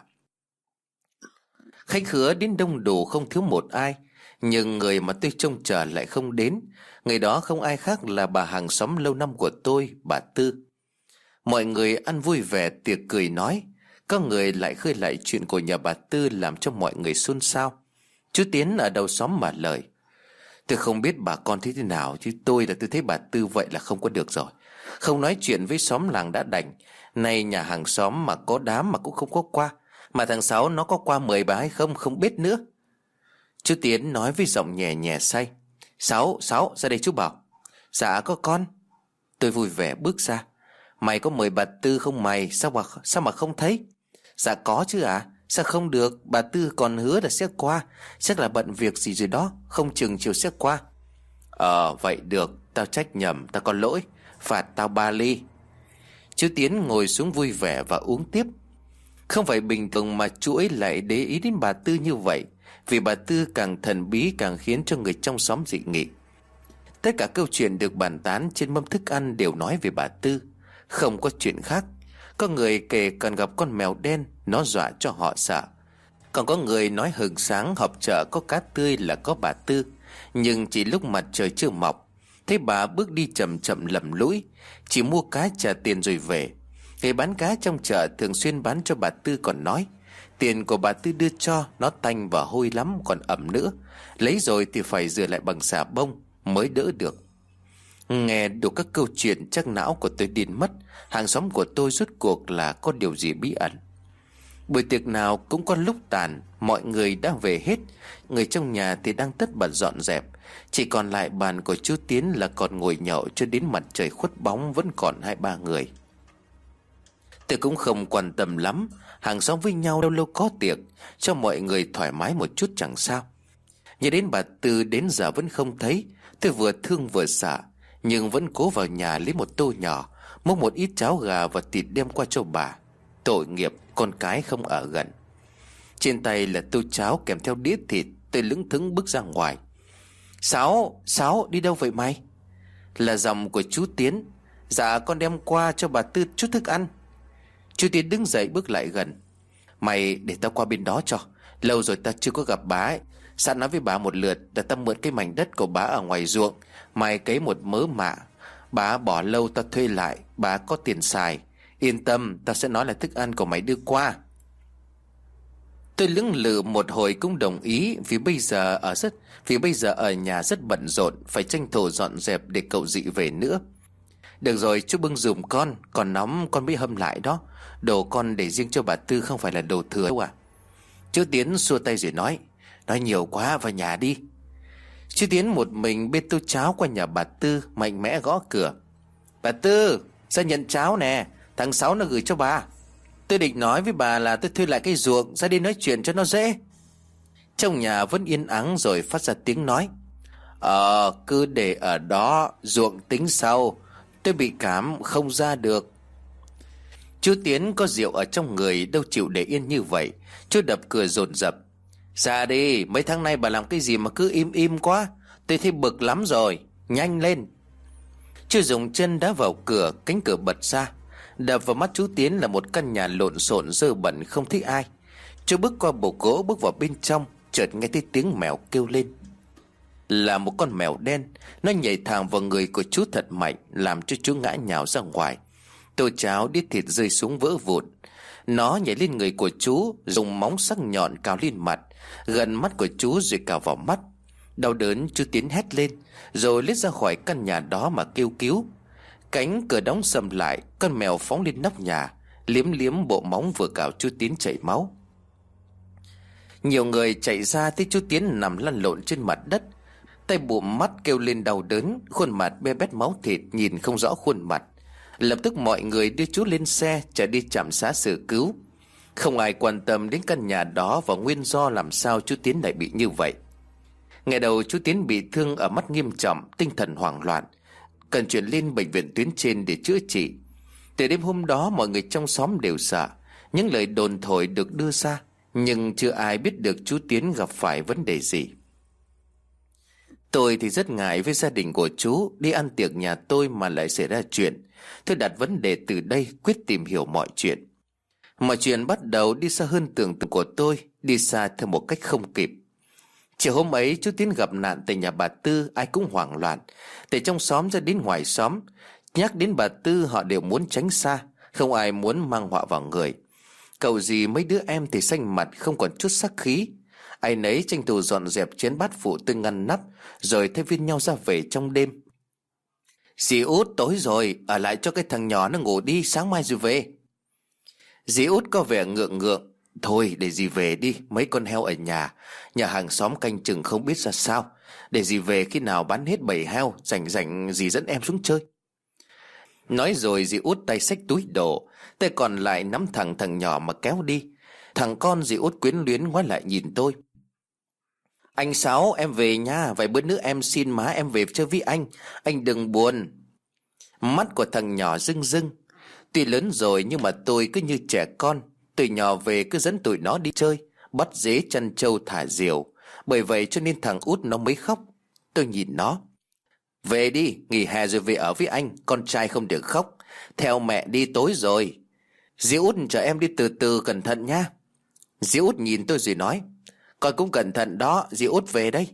Khách khứa đến đông đủ không thiếu một ai, nhưng người mà tôi trông chờ lại không đến. Người đó không ai khác là bà hàng xóm lâu năm của tôi, bà Tư. Mọi người ăn vui vẻ tiệc cười nói. Có người lại khơi lại chuyện của nhà bà Tư làm cho mọi người xôn xao. Chú Tiến ở đầu xóm mà lời: Tôi không biết bà con thế thế nào, chứ tôi là tôi thấy bà Tư vậy là không có được rồi. Không nói chuyện với xóm làng đã đành, nay nhà hàng xóm mà có đám mà cũng không có qua. Mà thằng Sáu nó có qua mời bà hay không không biết nữa. Chú Tiến nói với giọng nhẹ nhẹ say: Sáu, Sáu ra đây chú bảo. Dạ có con. Tôi vui vẻ bước ra: Mày có mời bà Tư không mày? Sao mà, sao mà không thấy? Dạ có chứ ạ. À? Sao không được, bà Tư còn hứa là sẽ qua. Chắc là bận việc gì rồi đó, không chừng chiều sẽ qua. Ờ vậy được, tao trách nhầm, tao có lỗi. Phạt tao ba ly. Chú Tiến ngồi xuống vui vẻ và uống tiếp. Không phải bình thường mà chú ấy lại để ý đến bà Tư như vậy. Vì bà Tư càng thần bí càng khiến cho người trong xóm dị nghị. Tất cả câu chuyện được bàn tán trên mâm thức ăn đều nói về bà Tư. Không có chuyện khác. Có người kể còn gặp con mèo đen, nó dọa cho họ sợ. Còn có người nói hừng sáng họp chợ có cá tươi là có bà Tư. Nhưng chỉ lúc mặt trời chưa mọc, thấy bà bước đi chậm chậm lầm lũi, chỉ mua cá trả tiền rồi về. Người bán cá trong chợ thường xuyên bán cho bà Tư còn nói, tiền của bà Tư đưa cho nó tanh và hôi lắm còn ẩm nữa, lấy rồi thì phải rửa lại bằng xà bông mới đỡ được. Nghe đủ các câu chuyện chắc não của tôi điên mất. Hàng xóm của tôi rốt cuộc là có điều gì bí ẩn. Buổi tiệc nào cũng có lúc tàn, mọi người đã về hết. Người trong nhà thì đang tất bật dọn dẹp. Chỉ còn lại bàn của chú Tiến là còn ngồi nhậu cho đến mặt trời khuất bóng, vẫn còn hai ba người. Tôi cũng không quan tâm lắm. Hàng xóm với nhau lâu lâu có tiệc, cho mọi người thoải mái một chút chẳng sao. Nhớ đến bà Tư đến giờ vẫn không thấy, tôi vừa thương vừa sợ, nhưng vẫn cố vào nhà lấy một tô nhỏ, múc một ít cháo gà và thịt đem qua cho bà. Tội nghiệp, con cái không ở gần. Trên tay là tô cháo kèm theo đĩa thịt. Tôi lững thững bước ra ngoài. Sáu, Sáu đi đâu vậy mày? Là giọng của chú Tiến. Dạ con đem qua cho bà Tư chút thức ăn. Chú Tiến đứng dậy bước lại gần. Mày để tao qua bên đó cho. Lâu rồi tao chưa có gặp bà ấy. Sẵn nói với bà một lượt để tao mượn cái mảnh đất của bà ở ngoài ruộng. Mày cấy một mớ mạ. Bà bỏ lâu tao thuê lại. Bà có tiền xài. Yên tâm, tao sẽ nói là thức ăn của mày đưa qua. Tôi lưỡng lự một hồi cũng đồng ý. Vì bây giờ ở rất Vì bây giờ ở nhà rất bận rộn, phải tranh thủ dọn dẹp để cậu dị về nữa. Được rồi, chú bưng dùm con. Còn nóng con mới hâm lại đó. Đồ con để riêng cho bà Tư, không phải là đồ thừa đâu à. Chú Tiến xua tay rồi nói, nói nhiều quá, vào nhà đi. Chú Tiến một mình bê tô cháo qua nhà bà Tư, mạnh mẽ gõ cửa. Bà Tư, ra nhận cháo nè, thằng Sáu nó gửi cho bà. Tôi định nói với bà là tôi thuê lại cái ruộng, ra đi nói chuyện cho nó dễ. Trong nhà vẫn yên ắng rồi phát ra tiếng nói. Ờ, cứ để ở đó, ruộng tính sau. Tôi bị cảm không ra được. Chú Tiến có rượu ở trong người, đâu chịu để yên như vậy. Chú đập cửa dồn dập. Ra đi, mấy tháng nay bà làm cái gì mà cứ im im quá. Tôi thấy bực lắm rồi, nhanh lên. Chú dùng chân đá vào cửa, cánh cửa bật ra. Đập vào mắt chú Tiến là một căn nhà lộn xộn dơ bẩn không thấy ai. Chú bước qua bục gỗ bước vào bên trong, chợt nghe thấy tiếng mèo kêu lên. Là một con mèo đen. Nó nhảy thẳng vào người của chú thật mạnh, làm cho chú ngã nhào ra ngoài. Tô cháo đĩa thịt rơi xuống vỡ vụn. Nó nhảy lên người của chú, dùng móng sắc nhọn cào lên mặt, gần mắt của chú rồi cào vào mắt. Đau đớn chú Tiến hét lên, rồi lết ra khỏi căn nhà đó mà kêu cứu. Cánh cửa đóng sầm lại, con mèo phóng lên nóc nhà, liếm liếm bộ móng vừa cào chú Tiến chảy máu. Nhiều người chạy ra thấy chú Tiến nằm lăn lộn trên mặt đất, tay bụm mắt kêu lên đau đớn, khuôn mặt be bét máu thịt, nhìn không rõ khuôn mặt. Lập tức mọi người đưa chú lên xe chở đi trạm xá xử cứu. Không ai quan tâm đến căn nhà đó và nguyên do làm sao chú Tiến lại bị như vậy. Ngày đầu chú Tiến bị thương ở mắt nghiêm trọng, tinh thần hoảng loạn, cần chuyển lên bệnh viện tuyến trên để chữa trị. Từ đêm hôm đó mọi người trong xóm đều sợ. Những lời đồn thổi được đưa ra, nhưng chưa ai biết được chú Tiến gặp phải vấn đề gì. Tôi thì rất ngại với gia đình của chú. Đi ăn tiệc nhà tôi mà lại xảy ra chuyện. Tôi đặt vấn đề từ đây, quyết tìm hiểu mọi chuyện. Mọi chuyện bắt đầu đi xa hơn tưởng tượng của tôi, đi xa theo một cách không kịp. Chiều hôm ấy chú Tiến gặp nạn tại nhà bà Tư, ai cũng hoảng loạn. Từ trong xóm ra đến ngoài xóm, nhắc đến bà Tư họ đều muốn tránh xa, không ai muốn mang họa vào người. Cậu gì mấy đứa em thì xanh mặt, không còn chút sắc khí. Ai nấy tranh thủ dọn dẹp chén bát phụ tư ngăn nắp, rồi thay phiên nhau ra về trong đêm. Dì Út tối rồi, ở lại cho cái thằng nhỏ nó ngủ đi, sáng mai rồi về. Dì Út có vẻ ngượng ngượng. Thôi để dì về đi, mấy con heo ở nhà, nhà hàng xóm canh chừng không biết ra sao. Để dì về khi nào bán hết bầy heo, rảnh rảnh dì dẫn em xuống chơi. Nói rồi dì út tay xách túi đồ, tay còn lại nắm thẳng thằng nhỏ mà kéo đi. Thằng con dì út quyến luyến ngoái lại nhìn tôi. Anh Sáu, em về nha, vài bữa nữa em xin má em về chơi với anh. Anh đừng buồn. Mắt của thằng nhỏ rưng rưng. Tuy lớn rồi nhưng mà tôi cứ như trẻ con. Từ nhỏ về cứ dẫn tụi nó đi chơi, bắt dế chăn trâu thả diều. Bởi vậy cho nên thằng út nó mới khóc. Tôi nhìn nó. Về đi, nghỉ hè rồi về ở với anh. Con trai không được khóc. Theo mẹ đi, tối rồi. Dì út chờ em đi từ từ, cẩn thận nha. Dì út nhìn tôi rồi nói. Con cũng cẩn thận đó, dì út về đây.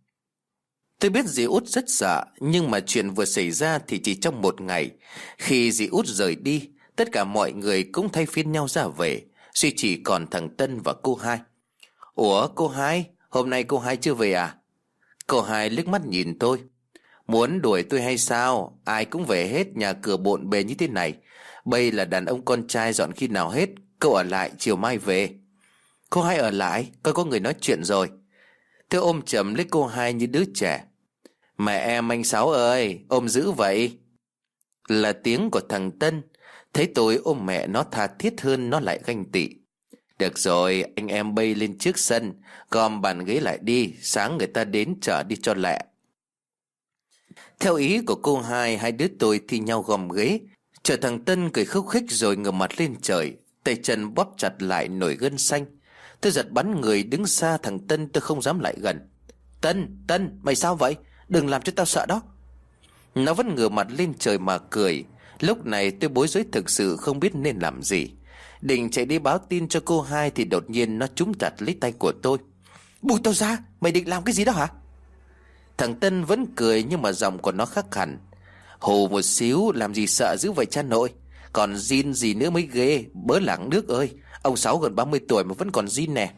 Tôi biết dì út rất sợ, nhưng mà chuyện vừa xảy ra thì chỉ trong một ngày. Khi dì út rời đi, tất cả mọi người cũng thay phiên nhau ra về, duy chỉ còn thằng Tân và cô Hai. Ủa cô Hai, hôm nay cô Hai chưa về à? Cô Hai liếc mắt nhìn tôi. Muốn đuổi tôi hay sao? Ai cũng về hết, nhà cửa bộn bề như thế này. Bây là đàn ông con trai dọn khi nào hết. Cậu ở lại, chiều mai về. Cô Hai ở lại, coi có người nói chuyện rồi. Tôi ôm chầm lấy cô Hai như đứa trẻ. Mẹ em anh Sáu ơi, ôm dữ vậy. Là tiếng của thằng Tân. Thấy tôi ôm mẹ nó tha thiết hơn, nó lại ganh tị. Được rồi, anh em bay lên trước sân, gom bàn ghế lại đi, sáng người ta đến chở đi cho lẹ. Theo ý của cô Hai, hai đứa tôi thi nhau gom ghế, chờ thằng Tân cười khúc khích rồi ngửa mặt lên trời, tay chân bóp chặt lại nổi gân xanh. Tôi giật bắn người đứng xa thằng Tân, tôi không dám lại gần. Tân, Tân, mày sao vậy? Đừng làm cho tao sợ đó. Nó vẫn ngửa mặt lên trời mà cười. Lúc này tôi bối rối thực sự, không biết nên làm gì. Định chạy đi báo tin cho cô Hai thì đột nhiên nó túm chặt lấy tay của tôi. Buông tao ra, mày định làm cái gì đó hả? Thằng Tân vẫn cười nhưng mà giọng của nó khác hẳn. Hù một xíu, làm gì sợ dữ vậy cha nội. Còn zin gì nữa mới ghê. Bớ lẳng nước ơi, ông Sáu gần ba mươi tuổi mà vẫn còn zin nè.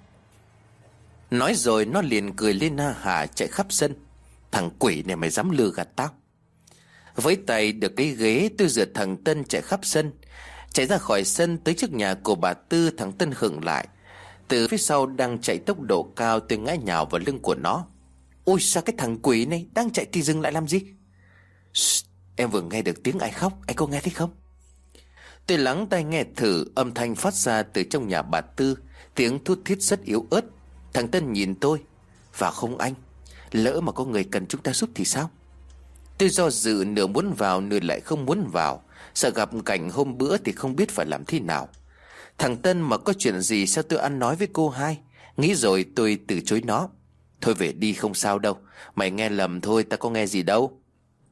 Nói rồi nó liền cười lên ha hả chạy khắp sân. Thằng quỷ này mày dám lừa gạt tao. Với tay được cái ghế, tôi rượt thằng Tân chạy khắp sân. Chạy ra khỏi sân tới trước nhà của bà Tư, thằng Tân khựng lại. Từ phía sau đang chạy tốc độ cao, tôi ngã nhào vào lưng của nó. Ôi sao cái thằng quỷ này đang chạy thì dừng lại làm gì? Shh, em vừa nghe được tiếng ai khóc, anh có nghe thấy không? Tôi lắng tai nghe thử, âm thanh phát ra từ trong nhà bà Tư, tiếng thút thít rất yếu ớt. Thằng Tân nhìn tôi. Vào không anh? Lỡ mà có người cần chúng ta giúp thì sao? Tôi do dự, nửa muốn vào nửa lại không muốn vào, sợ gặp cảnh hôm bữa thì không biết phải làm thế nào. Thằng Tân mà có chuyện gì sao tôi ăn nói với cô Hai? Nghĩ rồi tôi từ chối nó. Thôi về đi, không sao đâu. Mày nghe lầm thôi, ta có nghe gì đâu.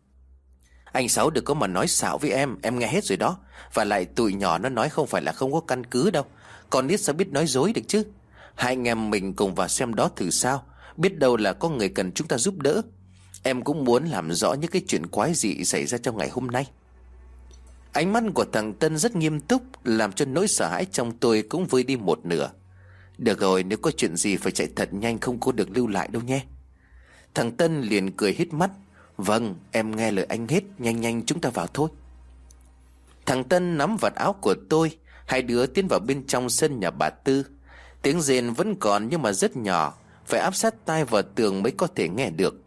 Anh Sáu đừng có mà nói xạo với em, em nghe hết rồi đó. Và lại tụi nhỏ nó nói không phải là không có căn cứ đâu. Con nít sao biết nói dối được chứ. Hai anh em mình cùng vào xem đó thử sao. Biết đâu là có người cần chúng ta giúp đỡ. Em cũng muốn làm rõ những cái chuyện quái dị xảy ra trong ngày hôm nay. Ánh mắt của thằng Tân rất nghiêm túc, làm cho nỗi sợ hãi trong tôi cũng vơi đi một nửa. Được rồi, nếu có chuyện gì phải chạy thật nhanh, không có được lưu lại đâu nhé. Thằng Tân liền cười hít mắt. Vâng, em nghe lời anh hết, nhanh nhanh chúng ta vào thôi. Thằng Tân nắm vạt áo của tôi. Hai đứa tiến vào bên trong sân nhà bà Tư. Tiếng rền vẫn còn nhưng mà rất nhỏ, phải áp sát tai vào tường mới có thể nghe được.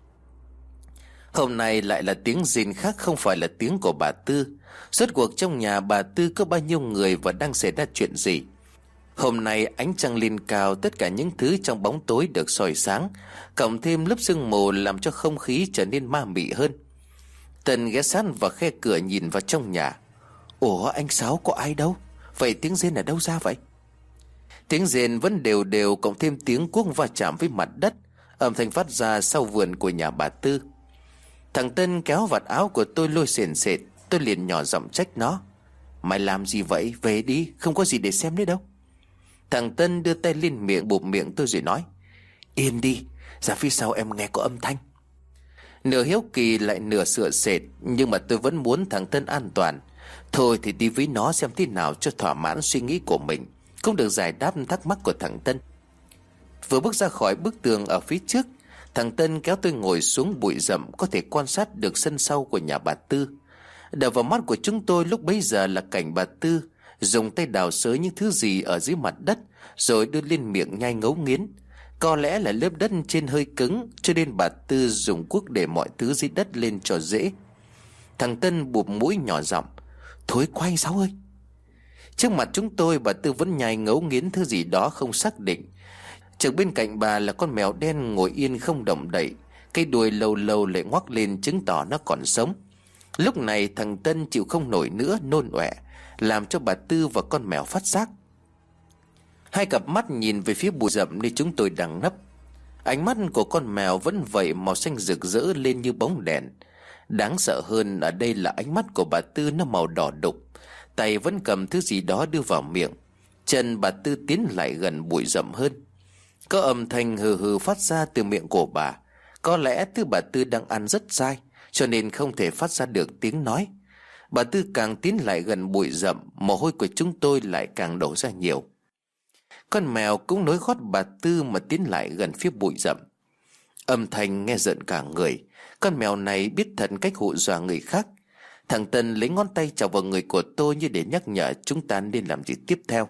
Hôm nay lại là tiếng rền khác, không phải là tiếng của bà Tư. Rốt cuộc trong nhà bà Tư có bao nhiêu người và đang xảy ra chuyện gì? Hôm nay ánh trăng lên cao, tất cả những thứ trong bóng tối được soi sáng, cộng thêm lớp sương mù làm cho không khí trở nên ma mị hơn. Tần ghé sát vào khe cửa nhìn vào trong nhà. Ủa anh Sáu, có ai đâu? Vậy tiếng rên ở đâu ra vậy? Tiếng rên vẫn đều đều, cộng thêm tiếng cuốc va chạm với mặt đất, âm thanh phát ra sau vườn của nhà bà Tư. Thằng Tân kéo vạt áo của tôi lôi sền sệt. Tôi liền nhỏ giọng trách nó. Mày làm gì vậy? Về đi, không có gì để xem nữa đâu. Thằng Tân đưa tay lên miệng bụp miệng tôi rồi nói. Yên đi, ra phía sau em nghe có âm thanh. Nửa hiếu kỳ lại nửa sợ sệt, nhưng mà tôi vẫn muốn thằng Tân an toàn. Thôi thì đi với nó xem thế nào cho thỏa mãn suy nghĩ của mình, cũng được giải đáp thắc mắc của thằng Tân. Vừa bước ra khỏi bức tường ở phía trước, thằng Tân kéo tôi ngồi xuống bụi rậm, có thể quan sát được sân sau của nhà bà Tư. Đập vào mắt của chúng tôi lúc bấy giờ là cảnh bà Tư dùng tay đào xới những thứ gì ở dưới mặt đất, rồi đưa lên miệng nhai ngấu nghiến. Có lẽ là lớp đất trên hơi cứng, cho nên bà Tư dùng cuốc để mọi thứ dưới đất lên cho dễ. Thằng Tân bụp mũi nhỏ giọng. Thối quá anh Sáu ơi. Trước mặt chúng tôi, bà Tư vẫn nhai ngấu nghiến thứ gì đó không xác định. Trước bên cạnh bà là con mèo đen ngồi yên không động đậy, cái đuôi lâu lâu lại ngoắc lên chứng tỏ nó còn sống. Lúc này thằng Tân chịu không nổi nữa, nôn ọe, làm cho bà Tư và con mèo phát giác. Hai cặp mắt nhìn về phía bụi rậm nơi chúng tôi đang nấp. Ánh mắt của con mèo vẫn vậy, màu xanh rực rỡ lên như bóng đèn. Đáng sợ hơn ở đây là ánh mắt của bà Tư nó màu đỏ đục, tay vẫn cầm thứ gì đó đưa vào miệng. Chân bà Tư tiến lại gần bụi rậm hơn. Có âm thanh hừ hừ phát ra từ miệng của bà. Có lẽ thứ bà Tư đang ăn rất dai, cho nên không thể phát ra được tiếng nói. Bà Tư càng tiến lại gần bụi rậm, mồ hôi của chúng tôi lại càng đổ ra nhiều. Con mèo cũng nối gót bà Tư mà tiến lại gần phía bụi rậm. Âm thanh nghe rợn cả người. Con mèo này biết thật cách hù dọa người khác. Thằng Tân lấy ngón tay chọc vào người của tôi như để nhắc nhở chúng ta nên làm gì tiếp theo.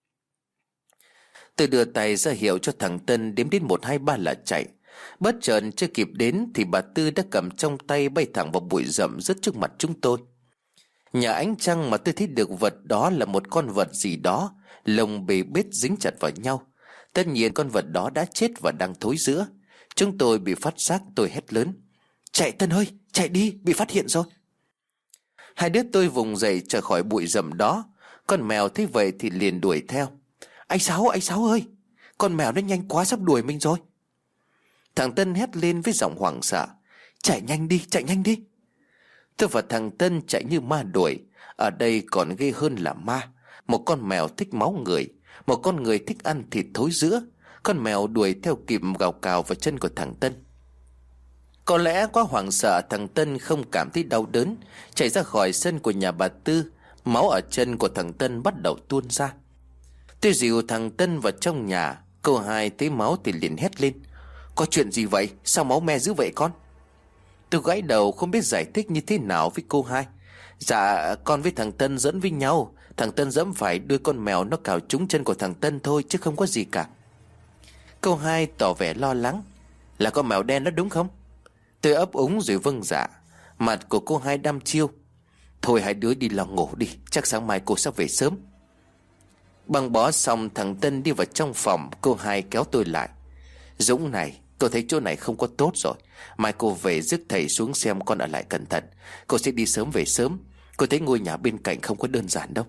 Tôi đưa tay ra hiệu cho thằng Tân đếm đến một hai ba là chạy. Bất chợt chưa kịp đến thì bà Tư đã cầm trong tay bay thẳng vào bụi rậm rất trước mặt chúng tôi. Nhờ ánh trăng mà tôi thấy được vật đó là một con vật gì đó, lông bề bết dính chặt vào nhau. Tất nhiên con vật đó đã chết và đang thối rữa. Chúng tôi bị phát giác, tôi hét lớn: "Chạy Tân ơi, chạy đi, bị phát hiện rồi!" Hai đứa tôi vùng dậy trở khỏi bụi rậm đó. Con mèo thấy vậy thì liền đuổi theo. "Anh Sáu, anh Sáu ơi, con mèo nó nhanh quá, sắp đuổi mình rồi!" Thằng Tân hét lên với giọng hoảng sợ: "Chạy nhanh đi, chạy nhanh đi!" Tôi và thằng Tân chạy như ma đuổi. Ở đây còn ghê hơn là ma. Một con mèo thích máu người, một con người thích ăn thịt thối rữa. Con mèo đuổi theo kịp gào cào vào chân của thằng Tân. Có lẽ quá hoảng sợ, thằng Tân không cảm thấy đau đớn, chạy ra khỏi sân của nhà bà Tư. Máu ở chân của thằng Tân bắt đầu tuôn ra. Tôi dìu thằng Tân vào trong nhà. Cô Hai thấy máu thì liền hét lên: "Có chuyện gì vậy? Sao máu me dữ vậy con?" Tôi gãi đầu không biết giải thích như thế nào với cô Hai. "Dạ con với thằng Tân giỡn với nhau. Thằng Tân dẫm phải đuôi con mèo, nó cào trúng chân của thằng Tân thôi chứ không có gì cả." Cô Hai tỏ vẻ lo lắng: "Là con mèo đen đó đúng không?" Tôi ấp úng rồi vâng dạ. Mặt của cô Hai đăm chiêu: "Thôi hai đứa đi lo ngủ đi, chắc sáng mai cô sắp về sớm." Băng bó xong, thằng Tân đi vào trong phòng. Cô Hai kéo tôi lại: "Dũng này, cô thấy chỗ này không có tốt rồi. Mai cô về rước thầy xuống xem con ở lại cẩn thận. Cô sẽ đi sớm về sớm. Cô thấy ngôi nhà bên cạnh không có đơn giản đâu."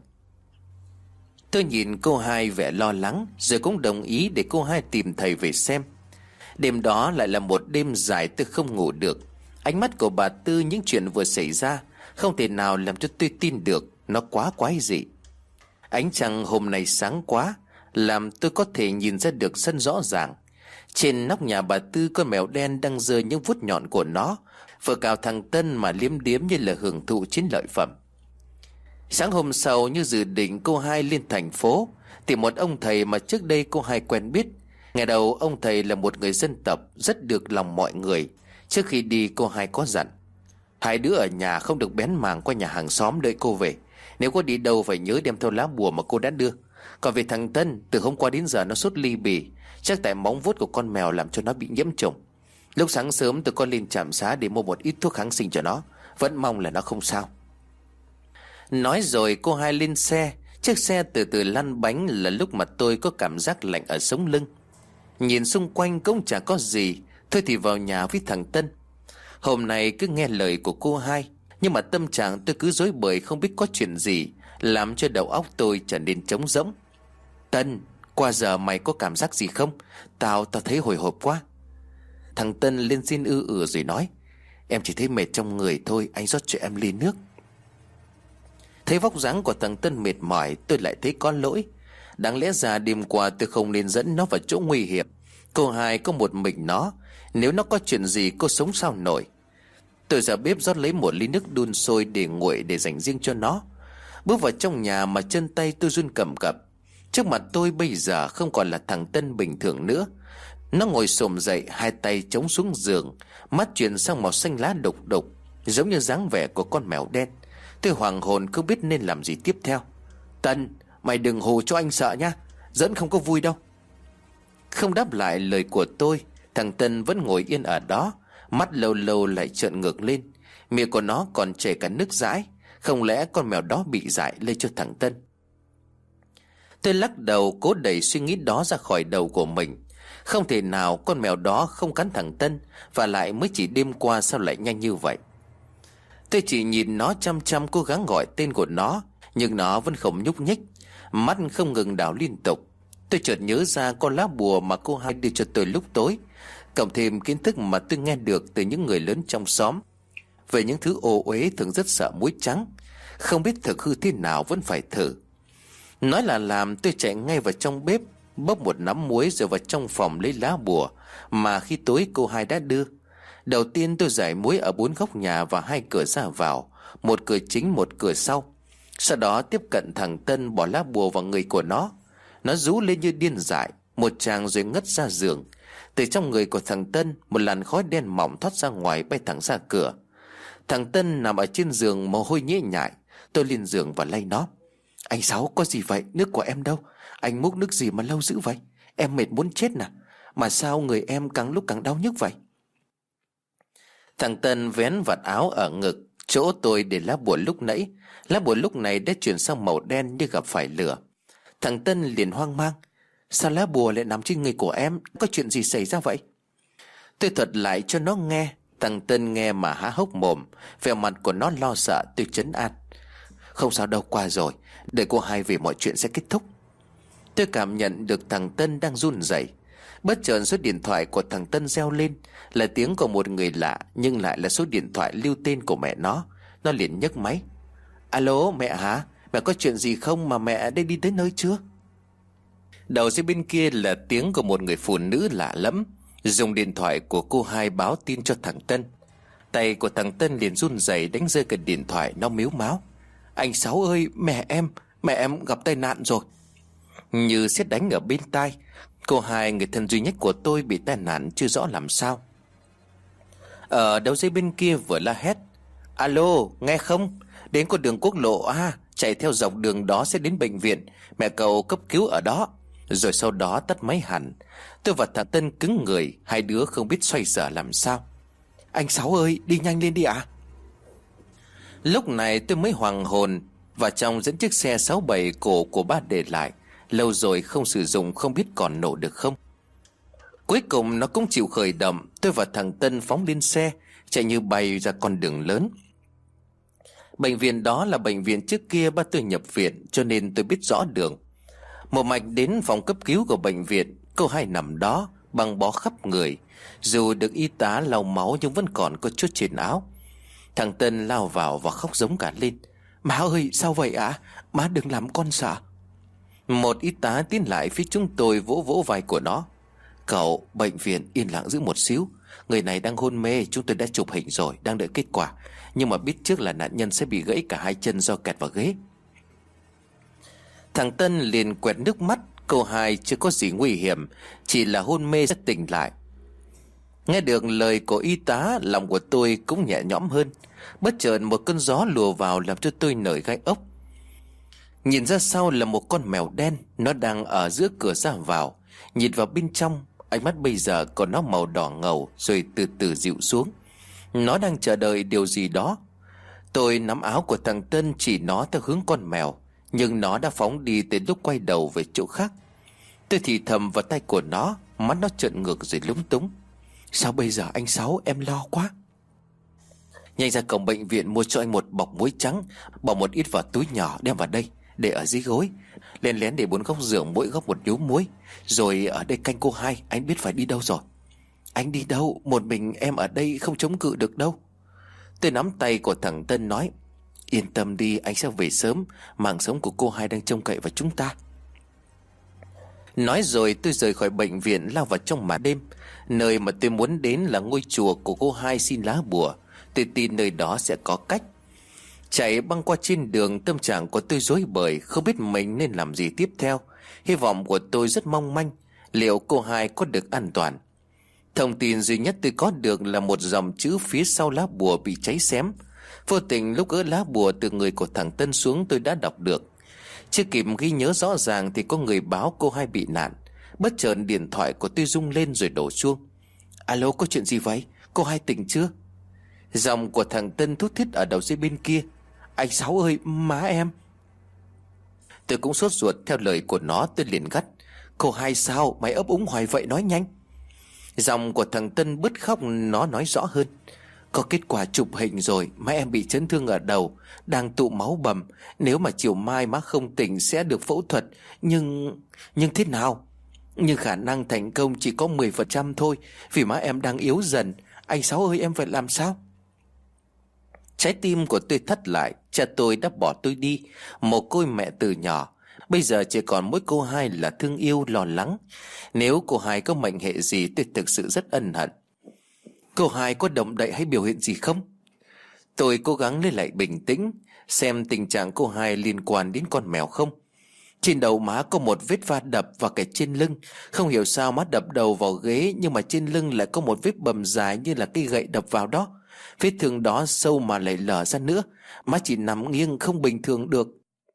Tôi nhìn cô Hai vẻ lo lắng, rồi cũng đồng ý để cô Hai tìm thầy về xem. Đêm đó lại là một đêm dài tôi không ngủ được. Ánh mắt của bà Tư, những chuyện vừa xảy ra không thể nào làm cho tôi tin được. Nó quá quái dị. Ánh trăng hôm nay sáng quá, làm tôi có thể nhìn ra được sân rõ ràng. Trên nóc nhà bà Tư, con mèo đen đang giơ những vuốt nhọn của nó vừa cào thằng Tân mà liếm điếm như là hưởng thụ chiến lợi phẩm. Sáng hôm sau, như dự định, cô Hai lên thành phố tìm một ông thầy mà trước đây cô Hai quen biết. Ngày đầu, ông thầy là một người dân tộc rất được lòng mọi người. Trước khi đi, cô Hai có dặn: "Hai đứa ở nhà không được bén mảng qua nhà hàng xóm đợi cô về. Nếu có đi đâu phải nhớ đem theo lá bùa mà cô đã đưa. Còn về thằng Tân, từ hôm qua đến giờ nó sốt ly bì, chắc tại móng vuốt của con mèo làm cho nó bị nhiễm trùng. Lúc sáng sớm tôi con lên trạm xá để mua một ít thuốc kháng sinh cho nó. Vẫn mong là nó không sao." Nói rồi cô Hai lên xe. Chiếc xe từ từ lăn bánh là lúc mà tôi có cảm giác lạnh ở sống lưng. Nhìn xung quanh cũng chả có gì. Thôi thì vào nhà với thằng Tân. Hôm nay cứ nghe lời của cô Hai, nhưng mà tâm trạng tôi cứ rối bời không biết có chuyện gì, làm cho đầu óc tôi trở nên trống rỗng. "Tân, qua giờ mày có cảm giác gì không? Tao tao thấy hồi hộp quá." Thằng Tân lên xin ư ử rồi nói: "Em chỉ thấy mệt trong người thôi, anh rót cho em ly nước." Thấy vóc dáng của thằng Tân mệt mỏi, tôi lại thấy có lỗi. Đáng lẽ ra đêm qua tôi không nên dẫn nó vào chỗ nguy hiểm. Cô Hai có một mình nó, nếu nó có chuyện gì cô sống sao nổi. Tôi ra bếp rót lấy một ly nước đun sôi để nguội để dành riêng cho nó. Bước vào trong nhà mà chân tay tôi run cầm cập. Trước mặt tôi bây giờ không còn là thằng Tân bình thường nữa. Nó ngồi xổm dậy, hai tay chống xuống giường, mắt chuyển sang màu xanh lá đục đục, giống như dáng vẻ của con mèo đen. Tôi hoàng hồn không biết nên làm gì tiếp theo. "Tân, mày đừng hù cho anh sợ nhá, dẫn không có vui đâu." Không đáp lại lời của tôi, thằng Tân vẫn ngồi yên ở đó, mắt lâu lâu lại trợn ngược lên. Miệng của nó còn chảy cả nước dãi, Không lẽ con mèo đó bị dại lây cho thằng Tân? Tôi lắc đầu cố đẩy suy nghĩ đó ra khỏi đầu của mình. Không thể nào con mèo đó không cắn thằng Tân, và lại mới chỉ đêm qua sao lại nhanh như vậy. Tôi chỉ nhìn nó chăm chăm cố gắng gọi tên của nó, nhưng nó vẫn không nhúc nhích, mắt không ngừng đảo liên tục. Tôi chợt nhớ ra con lá bùa mà cô Hai đưa cho tôi lúc tối, cộng thêm kiến thức mà tôi nghe được từ những người lớn trong xóm về những thứ ô uế thường rất sợ muối trắng. Không biết thực hư thế nào vẫn phải thử. Nói là làm, tôi chạy ngay vào trong bếp, bốc một nắm muối rồi vào trong phòng lấy lá bùa mà khi tối cô Hai đã đưa. Đầu tiên tôi rải muối ở bốn góc nhà và hai cửa ra vào, một cửa chính một cửa sau. Sau đó tiếp cận thằng Tân, bỏ lá bùa vào người của nó. Nó rú lên như điên dại một tràng rồi ngất ra giường. Từ trong người của thằng Tân, một làn khói đen mỏng thoát ra ngoài, bay thẳng ra cửa. Thằng Tân nằm ở trên giường mồ hôi nhễ nhại. Tôi lên giường và lay nó. Anh Sáu, có gì vậy? Nước của em đâu? Anh múc nước gì mà lâu dữ vậy? Em mệt muốn chết nè. Mà sao người em càng lúc càng đau nhức vậy? Thằng Tân vén vạt áo ở ngực chỗ tôi để lá bùa lúc nãy. Lá bùa lúc này đã chuyển sang màu đen như gặp phải lửa. Thằng Tân liền hoang mang. Sao lá bùa lại nằm trên người của em? Có chuyện gì xảy ra vậy? Tôi thuật lại cho nó nghe. Thằng Tân nghe mà há hốc mồm, vẻ mặt của nó lo sợ. Tôi trấn an. Không sao đâu, qua rồi. Để cô Hai về mọi chuyện sẽ kết thúc. Tôi cảm nhận được thằng Tân đang run rẩy. Bất chợt số điện thoại của thằng Tân reo lên, là tiếng của một người lạ, nhưng lại là số điện thoại lưu tên của mẹ nó. Nó liền nhấc máy. Alo, mẹ hả? Mẹ có chuyện gì không mà mẹ đã đi tới nơi chưa? Đầu dây bên kia là tiếng của một người phụ nữ lạ lẫm, dùng điện thoại của cô Hai báo tin cho thằng Tân. Tay của thằng Tân liền run rẩy đánh rơi cả điện thoại. Nó mếu máo. Anh Sáu ơi, mẹ em, mẹ em gặp tai nạn rồi. Như sét đánh ở bên tai. Cô Hai, người thân duy nhất của tôi, bị tai nạn chưa rõ làm sao. Ở đầu dây bên kia vừa la hét. Alo, nghe không? Đến con đường quốc lộ A, chạy theo dọc đường đó sẽ đến bệnh viện. Mẹ cậu cấp cứu ở đó. Rồi sau đó tắt máy hẳn. Tôi và thằng Tân cứng người, hai đứa không biết xoay sở làm sao. Anh Sáu ơi, đi nhanh lên đi ạ. À? Lúc này tôi mới hoàng hồn, và trong dẫn chiếc xe sáu bảy cổ của ba để lại, lâu rồi không sử dụng, không biết còn nổ được không. Cuối cùng nó cũng chịu khởi động. Tôi và thằng Tân phóng lên xe, chạy như bay ra con đường lớn. Bệnh viện đó là bệnh viện trước kia ba tôi nhập viện, cho nên tôi biết rõ đường. Một mạch đến phòng cấp cứu của bệnh viện. Cô Hai nằm đó băng bó khắp người, dù được y tá lau máu nhưng vẫn còn có chút trên áo. Thằng Tân lao vào và khóc giống cả lên. Má ơi, sao vậy ạ? À? Má đừng làm con sợ. Một y tá tiến lại phía chúng tôi, vỗ vỗ vai của nó. Cậu, bệnh viện yên lặng giữ một xíu. Người này đang hôn mê, chúng tôi đã chụp hình rồi, đang đợi kết quả. Nhưng mà biết trước là nạn nhân sẽ bị gãy cả hai chân do kẹt vào ghế. Thằng Tân liền quẹt nước mắt. Cô Hai chưa có gì nguy hiểm, chỉ là hôn mê sẽ tỉnh lại. Nghe được lời của y tá, lòng của tôi cũng nhẹ nhõm hơn. Bất chợt một cơn gió lùa vào làm cho tôi nổi gai ốc. Nhìn ra sau là một con mèo đen. Nó đang ở giữa cửa ra vào. Nhìn vào bên trong, ánh mắt bây giờ còn nó màu đỏ ngầu, rồi từ từ dịu xuống. Nó đang chờ đợi điều gì đó. Tôi nắm áo của thằng Tân chỉ nó theo hướng con mèo, nhưng nó đã phóng đi từ lúc quay đầu về chỗ khác. Tôi thì thầm vào tay của nó, mắt nó trợn ngược rồi lúng túng. Sao bây giờ anh Sáu, em lo quá. Nhanh ra cổng bệnh viện mua cho anh một bọc muối trắng, bỏ một ít vào túi nhỏ đem vào đây, để ở dưới gối. Lén lén để bốn góc giường mỗi góc một điếu muối. Rồi ở đây canh cô Hai. Anh biết phải đi đâu rồi. Anh đi đâu? Một mình em ở đây không chống cự được đâu. Tôi nắm tay của thằng Tân nói. Yên tâm đi, anh sẽ về sớm. Mạng sống của cô Hai đang trông cậy vào chúng ta. Nói rồi tôi rời khỏi bệnh viện, lao vào trong màn đêm. Nơi mà tôi muốn đến là ngôi chùa của cô Hai xin lá bùa. Tôi tin nơi đó sẽ có cách. Chạy băng qua trên đường, tâm trạng của tôi rối bời, không biết mình nên làm gì tiếp theo. Hy vọng của tôi rất mong manh. Liệu cô Hai có được an toàn? Thông tin duy nhất tôi có được là một dòng chữ phía sau lá bùa bị cháy xém. Vô tình lúc gỡ lá bùa từ người của thằng Tân xuống, tôi đã đọc được. Chưa kịp ghi nhớ rõ ràng thì có người báo cô Hai bị nạn. Bất chợt điện thoại của tôi rung lên rồi đổ chuông. Alo, có chuyện gì vậy? Cô Hai tỉnh chưa? Giọng của thằng Tân thút thít ở đầu dây bên kia. Anh Sáu ơi, má em. Tôi cũng sốt ruột theo lời của nó. Tôi liền gắt: Cô Hai sao mày ấp úng hoài vậy, nói nhanh. Giọng của thằng Tân bứt khóc. Nó nói rõ hơn: Có kết quả chụp hình rồi, má em bị chấn thương ở đầu, đang tụ máu bầm. Nếu mà chiều mai má không tỉnh sẽ được phẫu thuật. Nhưng... Nhưng thế nào? Nhưng khả năng thành công chỉ có mười phần trăm thôi, vì má em đang yếu dần. Anh Sáu ơi, em phải làm sao? Trái tim của tôi thắt lại. Cha tôi đã bỏ tôi đi, mồ côi mẹ từ nhỏ. Bây giờ chỉ còn mỗi cô Hai là thương yêu lo lắng. Nếu cô Hai có mệnh hệ gì, tôi thực sự rất ân hận. Cô Hai có động đậy hay biểu hiện gì không? Tôi cố gắng lấy lại bình tĩnh, xem tình trạng cô Hai liên quan đến con mèo không. Trên đầu má có một vết va đập và cái trên lưng. Không hiểu sao má đập đầu vào ghế, nhưng mà trên lưng lại có một vết bầm dài như là cây gậy đập vào đó. Vết thương đó sâu mà lại lở ra nữa. Má chỉ nằm nghiêng không bình thường được.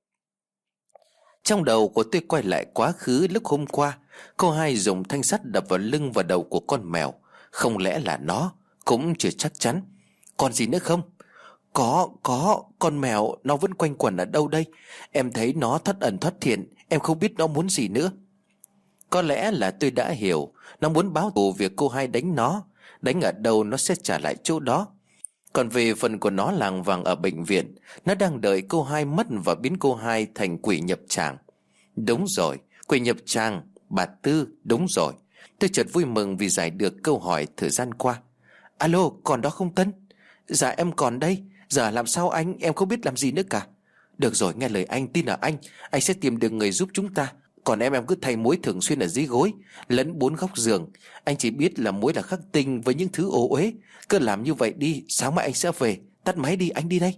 Trong đầu của tôi quay lại quá khứ lúc hôm qua. Cô Hai dùng thanh sắt đập vào lưng và đầu của con mèo. Không lẽ là nó? Cũng chưa chắc chắn. Còn gì nữa không? Có, có, con mèo nó vẫn quanh quẩn ở đâu đây? Em thấy nó thoát ẩn thoát hiện. Em không biết nó muốn gì nữa. Có lẽ là tôi đã hiểu. Nó muốn báo thù việc cô Hai đánh nó. Đánh ở đâu nó sẽ trả lại chỗ đó. Còn về phần của nó làng vàng ở bệnh viện, nó đang đợi cô Hai mất và biến cô Hai thành quỷ nhập tràng. Đúng rồi, quỷ nhập tràng, bà Tư, đúng rồi. Tôi chợt vui mừng vì giải được câu hỏi thời gian qua. Alo, còn đó không Tân? Dạ em còn đây. Giờ làm sao anh? Em không biết làm gì nữa cả. Được rồi, nghe lời anh, tin ở anh. Anh sẽ tìm được người giúp chúng ta. Còn em em cứ thay muối thường xuyên ở dưới gối, lẫn bốn góc giường. Anh chỉ biết là muối là khắc tinh với những thứ ố uế. Cứ làm như vậy đi, sáng mai anh sẽ về. Tắt máy đi, anh đi đây.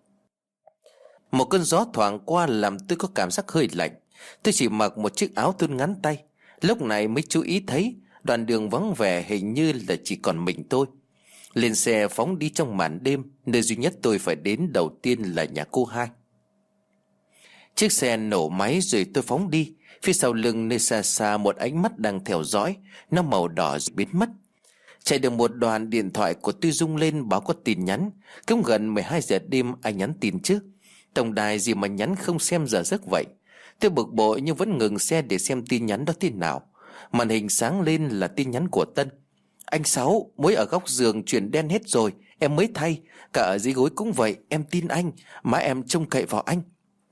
Một cơn gió thoảng qua làm tôi có cảm giác hơi lạnh. Tôi chỉ mặc một chiếc áo thun ngắn tay. Lúc này mới chú ý thấy đoạn đường vắng vẻ, hình như là chỉ còn mình tôi. Lên xe phóng đi trong màn đêm. Nơi duy nhất tôi phải đến đầu tiên là nhà cô Hai. Chiếc xe nổ máy rồi tôi phóng đi. Phía sau lưng nơi xa xa một ánh mắt đang theo dõi. Nó màu đỏ rồi biến mất. Chạy được một đoạn, điện thoại của tôi rung lên báo có tin nhắn. Cũng gần mười hai giờ đêm, anh nhắn tin chứ. Tổng đài gì mà nhắn không xem giờ giấc vậy. Tôi bực bội nhưng vẫn ngừng xe để xem tin nhắn đó thế nào. Màn hình sáng lên là tin nhắn của Tân. Anh Sáu, muối ở góc giường chuyển đen hết rồi, em mới thay. Cả ở dưới gối cũng vậy, em tin anh. Má em trông cậy vào anh.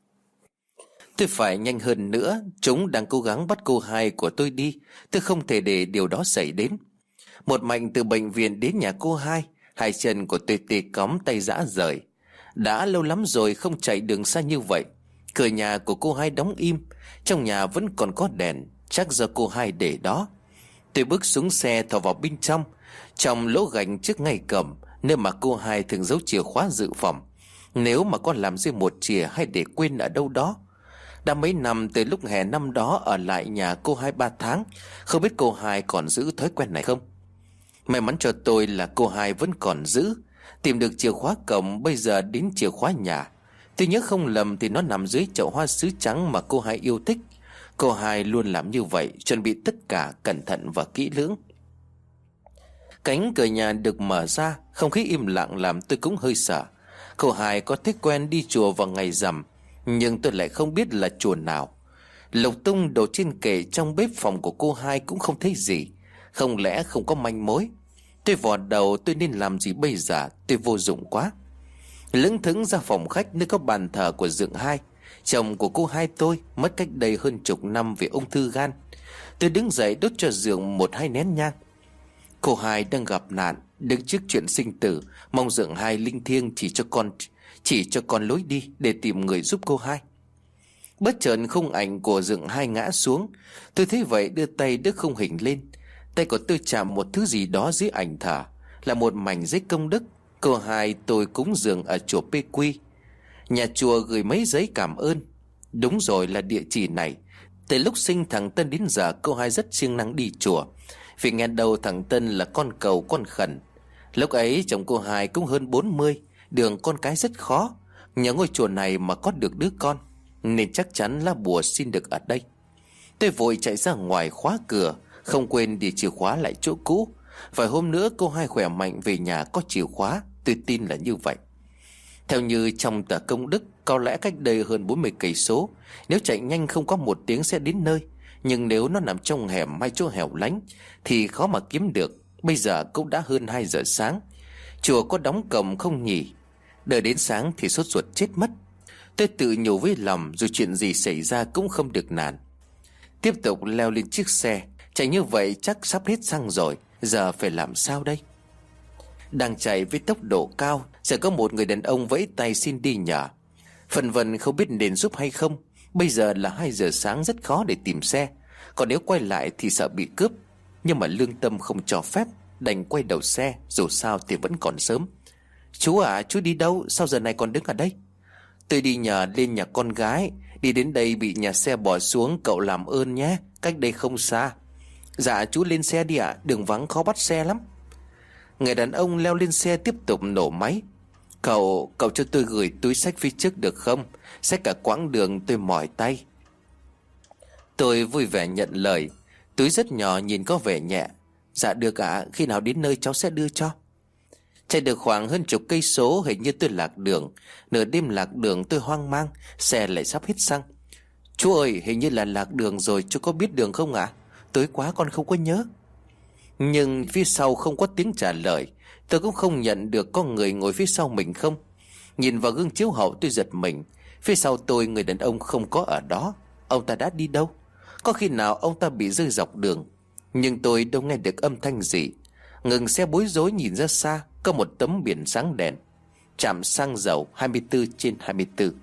Tôi phải nhanh hơn nữa. Chúng đang cố gắng bắt cô Hai của tôi đi. Tôi không thể để điều đó xảy đến. Một mạch từ bệnh viện đến nhà cô Hai. Hai chân của tôi tê cóng, tay rã rời. Đã lâu lắm rồi không chạy đường xa như vậy. Cửa nhà của cô Hai đóng im. Trong nhà vẫn còn có đèn. Chắc do cô Hai để đó. Tôi bước xuống xe thò vào bên trong. Trong lỗ gạch trước ngay cầm, nơi mà cô Hai thường giấu chìa khóa dự phòng. Nếu mà có làm rơi một chìa hay để quên ở đâu đó. Đã mấy năm từ lúc hè năm đó ở lại nhà cô Hai ba tháng. Không biết cô Hai còn giữ thói quen này không. May mắn cho tôi là cô Hai vẫn còn giữ. Tìm được chìa khóa cổng, bây giờ đến chìa khóa nhà. Tôi nhớ không lầm thì nó nằm dưới chậu hoa sứ trắng mà cô Hai yêu thích. Cô Hai luôn làm như vậy, chuẩn bị tất cả cẩn thận và kỹ lưỡng. Cánh cửa nhà được mở ra, không khí im lặng làm tôi cũng hơi sợ. Cô Hai có thói quen đi chùa vào ngày rằm, nhưng tôi lại không biết là chùa nào. Lục tung đồ trên kệ trong bếp phòng của cô Hai cũng không thấy gì. Không lẽ không có manh mối? Tôi vò đầu, tôi nên làm gì bây giờ? Tôi vô dụng quá. Lững thững ra phòng khách nơi có bàn thờ của Dượng Hai, chồng của cô Hai tôi, mất cách đây hơn chục năm vì ung thư gan. Tôi đứng dậy đốt cho Dượng một hai nén nhang. Cô Hai đang gặp nạn, đứng trước chuyện sinh tử, mong Dượng Hai linh thiêng chỉ cho con chỉ cho con lối đi để tìm người giúp cô Hai. Bất chợt khung ảnh của Dượng Hai ngã xuống. Tôi thấy vậy đưa tay đỡ khung hình lên. Tay của tôi chạm một thứ gì đó dưới ảnh thờ, là một mảnh giấy công đức. Cô Hai tôi cúng dường ở chùa Pê Quy. Nhà chùa gửi mấy giấy cảm ơn. Đúng rồi, là địa chỉ này. Từ lúc sinh thằng Tân đến giờ, cô Hai rất siêng năng đi chùa. Vì nghe đầu thằng Tân là con cầu con khẩn. Lúc ấy chồng cô Hai cũng hơn bốn mươi, đường con cái rất khó. Nhờ ngôi chùa này mà có được đứa con, nên chắc chắn là bùa xin được ở đây. Tôi vội chạy ra ngoài khóa cửa, không quên để chìa khóa lại chỗ cũ. Vài hôm nữa cô Hai khỏe mạnh về nhà có chìa khóa, tôi tin là như vậy. Theo như trong tờ công đức, có lẽ cách đây hơn bốn mươi cây số, nếu chạy nhanh không có một tiếng sẽ đến nơi. Nhưng nếu nó nằm trong hẻm hay chỗ hẻo lánh thì khó mà kiếm được. Bây giờ cũng đã hơn hai giờ sáng. Chùa có đóng cổng không nhỉ? Đợi đến sáng thì sốt ruột chết mất. Tôi tự nhủ với lòng dù chuyện gì xảy ra cũng không được nản. Tiếp tục leo lên chiếc xe. Chạy như vậy chắc sắp hết xăng rồi. Giờ phải làm sao đây? Đang chạy với tốc độ cao, sẽ có một người đàn ông vẫy tay xin đi nhờ. Phần vân không biết nên giúp hay không. Bây giờ là hai giờ sáng, rất khó để tìm xe. Còn nếu quay lại thì sợ bị cướp. Nhưng mà lương tâm không cho phép, đành quay đầu xe. Dù sao thì vẫn còn sớm. Chú à, chú đi đâu? Sao giờ này còn đứng ở đây? Tôi đi nhờ lên nhà con gái. Đi đến đây bị nhà xe bỏ xuống, cậu làm ơn nhé, cách đây không xa. Dạ chú lên xe đi ạ, đường vắng khó bắt xe lắm. Người đàn ông leo lên xe tiếp tục nổ máy. Cậu, cậu cho tôi gửi túi xách phía trước được không? Xách cả quãng đường tôi mỏi tay. Tôi vui vẻ nhận lời. Túi rất nhỏ nhìn có vẻ nhẹ. Dạ được ạ, khi nào đến nơi cháu sẽ đưa cho. Chạy được khoảng hơn chục cây số, hình như tôi lạc đường. Nửa đêm lạc đường tôi hoang mang, xe lại sắp hết xăng. Chú ơi, hình như là lạc đường rồi, chú có biết đường không ạ? À? Tối quá con không có nhớ. Nhưng phía sau không có tiếng trả lời. Tôi cũng không nhận được có người ngồi phía sau mình không. Nhìn vào gương chiếu hậu tôi giật mình. Phía sau tôi người đàn ông không có ở đó. Ông ta đã đi đâu? Có khi nào ông ta bị rơi dọc đường? Nhưng tôi đâu nghe được âm thanh gì. Ngừng xe bối rối nhìn ra xa, có một tấm biển sáng đèn. Trạm xăng dầu hai mươi tư trên hai mươi tư.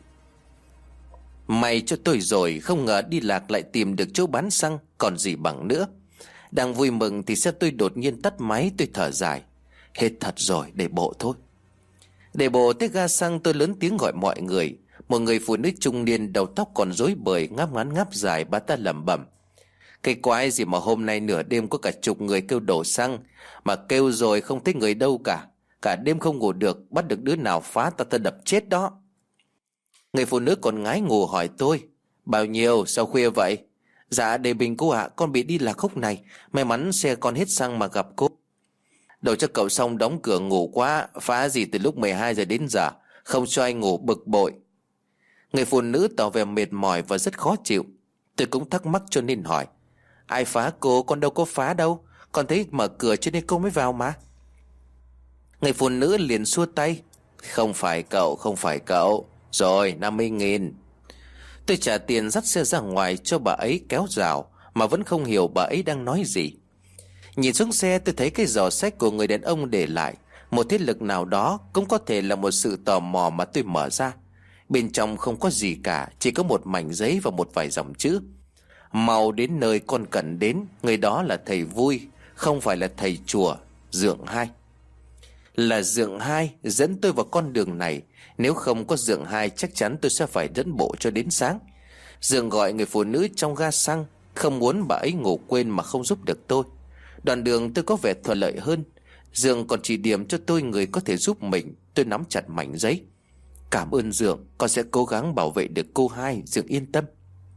May cho tôi rồi, không ngờ đi lạc lại tìm được chỗ bán xăng, còn gì bằng nữa. Đang vui mừng thì xe tôi đột nhiên tắt máy. Tôi thở dài. Hết thật rồi, để bộ thôi. Để bộ tới ga xăng, tôi lớn tiếng gọi mọi người. Một người phụ nữ trung niên đầu tóc còn rối bời, ngáp ngắn ngáp dài, bà ta lẩm bẩm. Cái quái gì mà hôm nay nửa đêm có cả chục người kêu đổ xăng, mà kêu rồi không thấy người đâu cả. Cả đêm không ngủ được, bắt được đứa nào phá ta ta đập chết đó. Người phụ nữ còn ngái ngủ hỏi tôi. Bao nhiêu, sao khuya vậy? Dạ để bình cô ạ, à, con bị đi lạc khúc này. May mắn xe con hết xăng mà gặp cô. Đầu cho cậu xong đóng cửa ngủ quá, phá gì từ lúc mười hai giờ đến giờ, không cho anh ngủ bực bội. Người phụ nữ tỏ vẻ mệt mỏi và rất khó chịu. Tôi cũng thắc mắc cho nên hỏi. Ai phá cô? Con đâu có phá đâu. Con thấy mở cửa cho nên cô mới vào mà. Người phụ nữ liền xua tay. Không phải cậu, không phải cậu. Rồi, năm mươi nghìn. Tôi trả tiền dắt xe ra ngoài cho bà ấy kéo rào, mà vẫn không hiểu bà ấy đang nói gì. Nhìn xuống xe tôi thấy cái giỏ xách của người đàn ông để lại. Một thế lực nào đó, cũng có thể là một sự tò mò mà tôi mở ra. Bên trong không có gì cả, chỉ có một mảnh giấy và một vài dòng chữ. Mau đến nơi con cần đến, người đó là thầy Vui, không phải là thầy chùa, Dượng Hai. Là Dượng Hai dẫn tôi vào con đường này. Nếu không có Dượng Hai chắc chắn tôi sẽ phải dẫn bộ cho đến sáng. Dượng gọi người phụ nữ trong ga xăng, không muốn bà ấy ngủ quên mà không giúp được tôi. Đoạn đường tôi có vẻ thuận lợi hơn. Dượng còn chỉ điểm cho tôi người có thể giúp mình. Tôi nắm chặt mảnh giấy. Cảm ơn Dượng, con sẽ cố gắng bảo vệ được cô Hai, Dượng yên tâm.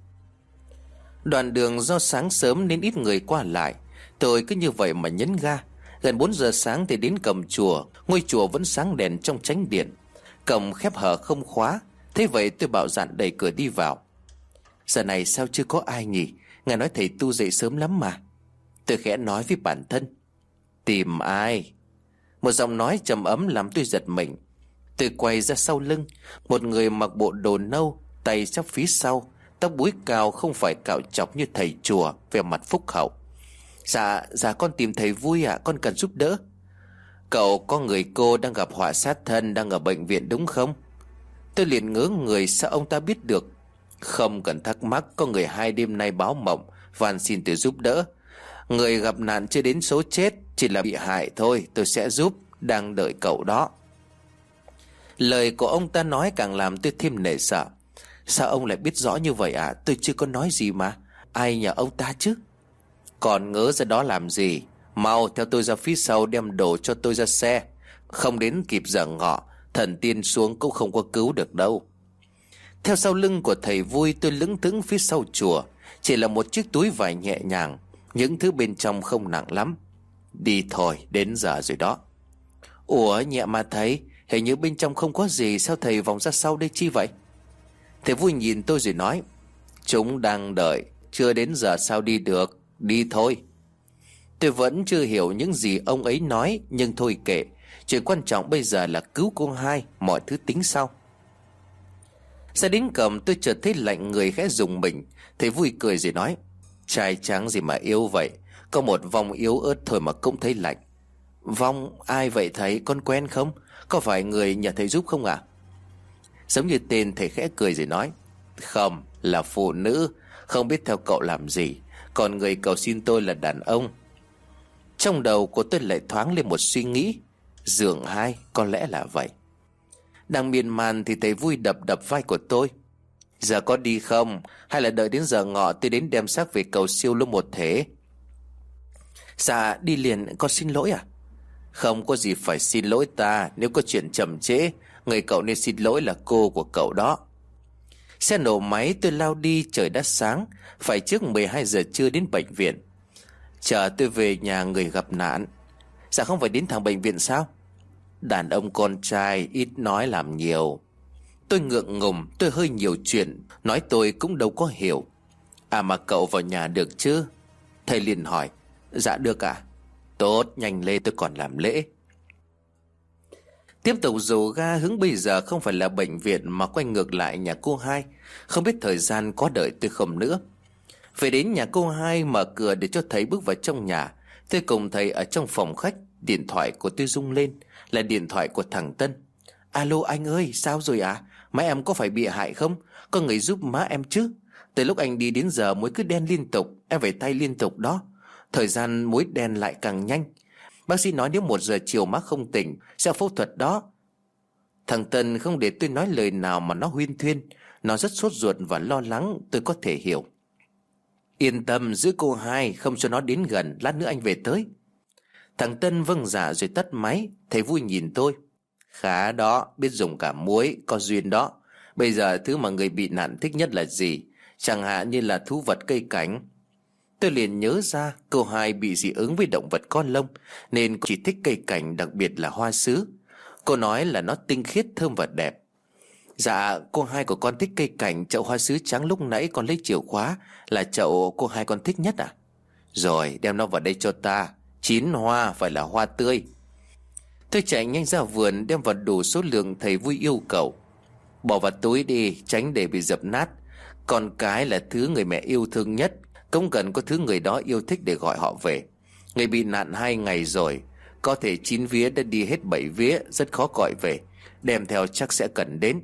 Đoạn đường do sáng sớm nên ít người qua lại. Tôi cứ như vậy mà nhấn ga. Gần bốn giờ sáng thì đến cổng chùa. Ngôi chùa vẫn sáng đèn trong chánh điện. Cổng khép hở không khóa. Thế vậy tôi bạo dạn đẩy cửa đi vào. Giờ này sao chưa có ai nhỉ? Ngài nói thầy tu dậy sớm lắm mà. Tôi khẽ nói với bản thân. Tìm ai? Một giọng nói trầm ấm làm tôi giật mình. Tôi quay ra sau lưng. Một người mặc bộ đồ nâu, tay chắp phía sau, tóc búi cao không phải cạo chọc như thầy chùa, vẻ mặt phúc hậu. Dạ, dạ con tìm thầy Vui ạ, à, con cần giúp đỡ. Cậu có người cô đang gặp họa sát thân, đang ở bệnh viện đúng không? Tôi liền ngớ người, sao ông ta biết được? Không cần thắc mắc, có người hai đêm nay báo mộng, van xin tôi giúp đỡ. Người gặp nạn chưa đến số chết, chỉ là bị hại thôi, tôi sẽ giúp, đang đợi cậu đó. Lời của ông ta nói càng làm tôi thêm nể sợ. Sao ông lại biết rõ như vậy à? Tôi chưa có nói gì mà. Ai nhờ ông ta chứ? Còn ngớ ra đó làm gì? Mau theo tôi ra phía sau đem đồ cho tôi ra xe. Không đến kịp giờ ngọ, thần tiên xuống cũng không có cứu được đâu. Theo sau lưng của thầy Vui tôi lững thững phía sau chùa. Chỉ là một chiếc túi vải nhẹ nhàng, những thứ bên trong không nặng lắm. Đi thôi, đến giờ rồi đó. Ủa nhẹ mà thấy, Hình như bên trong không có gì, sao thầy vòng ra sau đây chi vậy? Thầy vui nhìn tôi rồi nói: Chúng đang đợi, chưa đến giờ sao đi được, đi thôi. Tôi vẫn chưa hiểu những gì ông ấy nói, nhưng thôi kệ. Chuyện quan trọng bây giờ là cứu cô hai, mọi thứ tính sau. Ra đến cổng tôi chợt thấy lạnh người khẽ rùng mình. Thầy vui cười rồi nói: Trai trắng gì mà yếu vậy, có một vong yếu ớt thôi mà cũng thấy lạnh. Vong ai vậy thầy, con quen không? Có phải người nhờ thầy giúp không ạ? À? Giống như tên, thầy khẽ cười rồi nói: Không, là phụ nữ, không biết theo cậu làm gì. Còn người cầu xin tôi là đàn ông. Trong đầu của tôi lại thoáng lên một suy nghĩ: Dượng hai, có lẽ là vậy. Đang miên man thì thầy vui đập đập vai của tôi: Giờ có đi không? Hay là đợi đến giờ ngọ tôi đến đem xác về cầu siêu luôn một thể? Dạ đi liền, con xin lỗi à? Không có gì phải xin lỗi ta. Nếu có chuyện chậm trễ, người cậu nên xin lỗi là cô của cậu đó. Xe nổ máy, tôi lao đi. Trời đã sáng, phải trước mười hai giờ trưa đến bệnh viện. Chờ tôi về nhà người gặp nạn. Dạ không phải đến thẳng bệnh viện sao? Đàn ông con trai ít nói làm nhiều. Tôi ngượng ngùng, tôi hơi nhiều chuyện, nói tôi cũng đâu có hiểu. À mà cậu vào nhà được chứ? Thầy liền hỏi: Dạ được ạ. À? Tốt, nhanh lên tôi còn làm lễ. Tiếp tục dồ ga hướng bây giờ không phải là bệnh viện mà quay ngược lại nhà cô hai. Không biết thời gian có đợi tôi không nữa. Về đến nhà cô hai, mở cửa để cho thầy bước vào trong nhà. Tôi cùng thầy ở trong phòng khách. Điện thoại của tôi rung lên, là điện thoại của thằng Tân. Alo anh ơi, sao rồi ạ? À? Má em có phải bị hại không? Có người giúp má em chứ? Từ lúc anh đi đến giờ mũi cứ đen liên tục, em phải tay liên tục đó. Thời gian mũi đen lại càng nhanh. Bác sĩ nói nếu một giờ chiều má không tỉnh sẽ phẫu thuật đó. Thằng Tân không để tôi nói lời nào mà nó huyên thuyên. Nó rất sốt ruột và lo lắng, tôi có thể hiểu. Yên tâm, giữ cô hai, không cho nó đến gần, lát nữa anh về tới. Thằng Tân vâng dạ rồi tắt máy. Thầy vui nhìn tôi: Khá đó, biết dùng cả muối, có duyên đó. Bây giờ thứ mà người bị nạn thích nhất là gì? Chẳng hạn như là thú vật cây cảnh. Tôi liền nhớ ra cô hai bị dị ứng với động vật có lông, nên chỉ thích cây cảnh, đặc biệt là hoa sứ. Cô nói là nó tinh khiết, thơm và đẹp. Dạ cô hai của con thích cây cảnh. Chậu hoa sứ trắng lúc nãy con lấy chìa khóa là chậu cô hai con thích nhất à? Rồi đem nó vào đây cho ta. Chín hoa, phải là hoa tươi. Tôi chạy nhanh ra vườn đem vào đủ số lượng thầy vui yêu cầu. Bỏ vào túi đi, tránh để bị dập nát. Con cái là thứ người mẹ yêu thương nhất, không cần có thứ người đó yêu thích để gọi họ về. Người bị nạn hai ngày rồi, có thể chín vía đã đi hết bảy vía, rất khó gọi về. Đem theo chắc sẽ cần đến.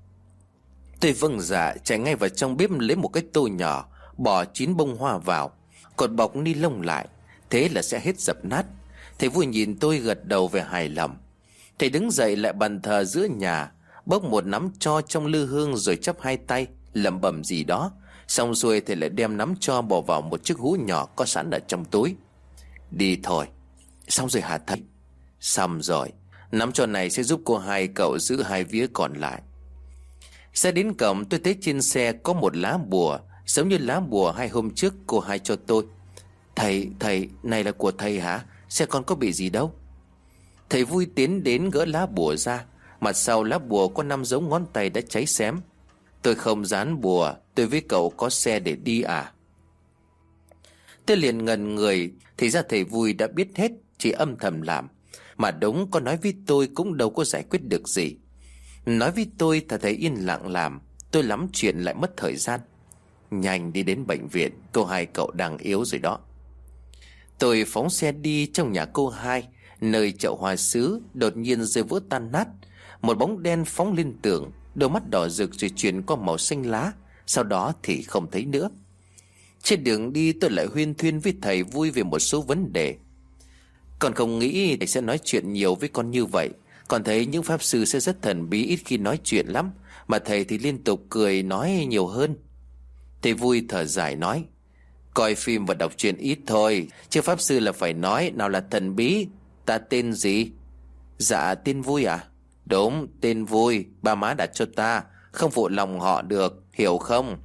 Tôi vâng dạ, chạy ngay vào trong bếp lấy một cái tô nhỏ, bỏ chín bông hoa vào, cột bọc ni lông lại, thế là sẽ hết dập nát. Thầy vui nhìn tôi gật đầu về hài lòng. Thầy đứng dậy lại bàn thờ giữa nhà, bốc một nắm tro trong lư hương rồi chắp hai tay lẩm bẩm gì đó. Xong xuôi thầy lại đem nắm tro bỏ vào một chiếc hũ nhỏ có sẵn ở trong túi. Đi thôi. Xong rồi hả thầy? Xong rồi. Nắm tro này sẽ giúp cô hai cậu giữ hai vía còn lại. Xe đến cổng, tôi thấy trên xe có một lá bùa, giống như lá bùa hai hôm trước cô hai cho tôi. Thầy, thầy, này là của thầy hả? Xe con có bị gì đâu. Thầy vui tiến đến gỡ lá bùa ra. Mặt sau lá bùa có năm dấu ngón tay đã cháy xém. Tôi không dán bùa, tôi với cậu có xe để đi à? Tôi liền ngần người. Thì ra thầy vui đã biết hết, chỉ âm thầm làm. Mà đúng, có nói với tôi cũng đâu có giải quyết được gì. Nói với tôi thà thầy yên lặng làm. Tôi lắm chuyện lại mất thời gian. Nhanh đi đến bệnh viện, cô hai cậu đang yếu rồi đó. Tôi phóng xe đi. Trong nhà cô hai, nơi chậu hoa sứ đột nhiên rơi vỡ tan nát. Một bóng đen phóng lên tường, đôi mắt đỏ rực rồi chuyển qua màu xanh lá. Sau đó thì không thấy nữa. Trên đường đi tôi lại huyên thuyên với thầy vui về một số vấn đề. Con không nghĩ thầy sẽ nói chuyện nhiều với con như vậy. Con thấy những pháp sư sẽ rất thần bí, ít khi nói chuyện lắm. Mà thầy thì liên tục cười nói nhiều hơn. Thầy vui thở dài nói: Coi phim và đọc truyện ít thôi, chứ pháp sư là phải nói. Nào là thần bí. Ta tên gì? Dạ tên Vui à? Đúng, tên Vui, ba má đặt cho ta, không phụ lòng họ được, hiểu không?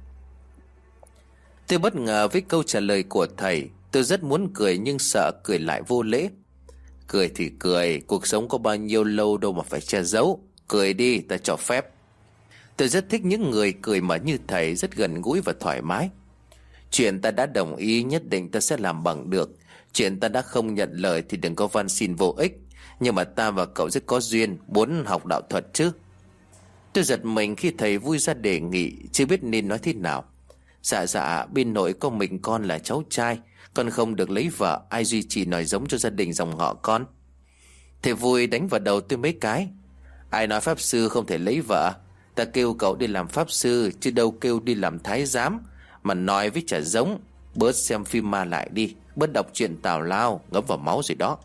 Tôi bất ngờ với câu trả lời của thầy. Tôi rất muốn cười nhưng sợ cười lại vô lễ. Cười thì cười, cuộc sống có bao nhiêu lâu đâu mà phải che giấu. Cười đi, ta cho phép. Tôi rất thích những người cười mà như thầy, rất gần gũi và thoải mái. Chuyện ta đã đồng ý nhất định ta sẽ làm bằng được. Chuyện ta đã không nhận lời thì đừng có van xin vô ích. Nhưng mà ta và cậu rất có duyên, muốn học đạo thuật chứ. Tôi giật mình khi thầy Vui ra đề nghị, chưa biết nên nói thế nào. Dạ dạ, bên nội có mình con là cháu trai, con không được lấy vợ, ai duy trì nòi giống cho gia đình dòng họ con. Thầy Vui đánh vào đầu tôi mấy cái. Ai nói pháp sư không thể lấy vợ? Ta kêu cậu đi làm pháp sư, chứ đâu kêu đi làm thái giám. Mà nói với chả giống. Bớt xem phim ma lại đi, bớt đọc truyện tào lao, ngấm vào máu rồi đó.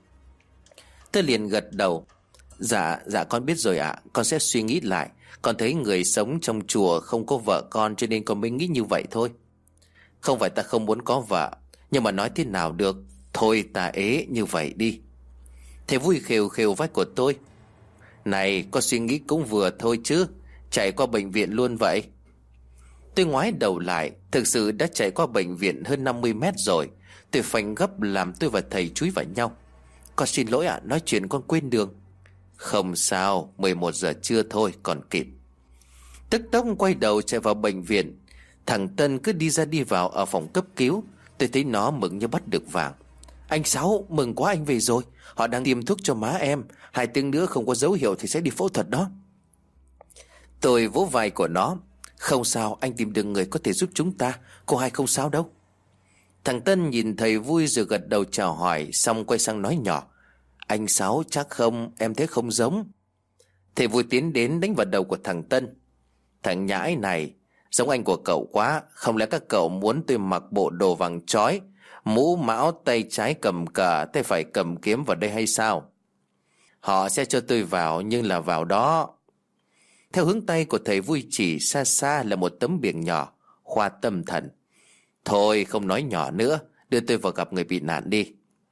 Tôi liền gật đầu. Dạ, dạ con biết rồi ạ, à. Con sẽ suy nghĩ lại. Con thấy người sống trong chùa không có vợ con, cho nên con mới nghĩ như vậy thôi. Không phải ta không muốn có vợ, nhưng mà nói thế nào được. Thôi ta ế như vậy đi. Thầy Vui khều khều vai của tôi. Này, con suy nghĩ cũng vừa thôi chứ. Chạy qua bệnh viện luôn vậy. Tôi ngoái đầu lại. Thực sự đã chạy qua bệnh viện hơn năm mươi mét rồi. Tôi phanh gấp làm tôi và thầy chúi vào nhau. Con xin lỗi ạ, à, nói chuyện con quên đường. Không sao, mười một giờ trưa thôi, còn kịp. Tức tốc quay đầu chạy vào bệnh viện. Thằng Tân cứ đi ra đi vào ở phòng cấp cứu. Tôi thấy nó mừng như bắt được vàng. Anh Sáu, mừng quá anh về rồi. Họ đang tiêm thuốc cho má em. Hai tiếng nữa không có dấu hiệu thì sẽ đi phẫu thuật đó. Tôi vỗ vai của nó. Không sao, anh tìm được người có thể giúp chúng ta. Cô hai không sao đâu. Thằng Tân nhìn thầy Vui rồi gật đầu chào hỏi, xong quay sang nói nhỏ. Anh Sáu chắc không, em thấy không giống. Thầy Vui tiến đến đánh vào đầu của thằng Tân. Thằng nhãi này, giống anh của cậu quá. Không lẽ các cậu muốn tôi mặc bộ đồ vàng chói, mũ mão, tay trái cầm cờ, tay phải cầm kiếm vào đây hay sao? Họ sẽ cho tôi vào, nhưng là vào đó. Theo hướng tay của thầy Vui chỉ, xa xa là một tấm biển nhỏ, khoa tâm thần. Thôi không nói nhỏ nữa, đưa tôi vào gặp người bị nạn đi.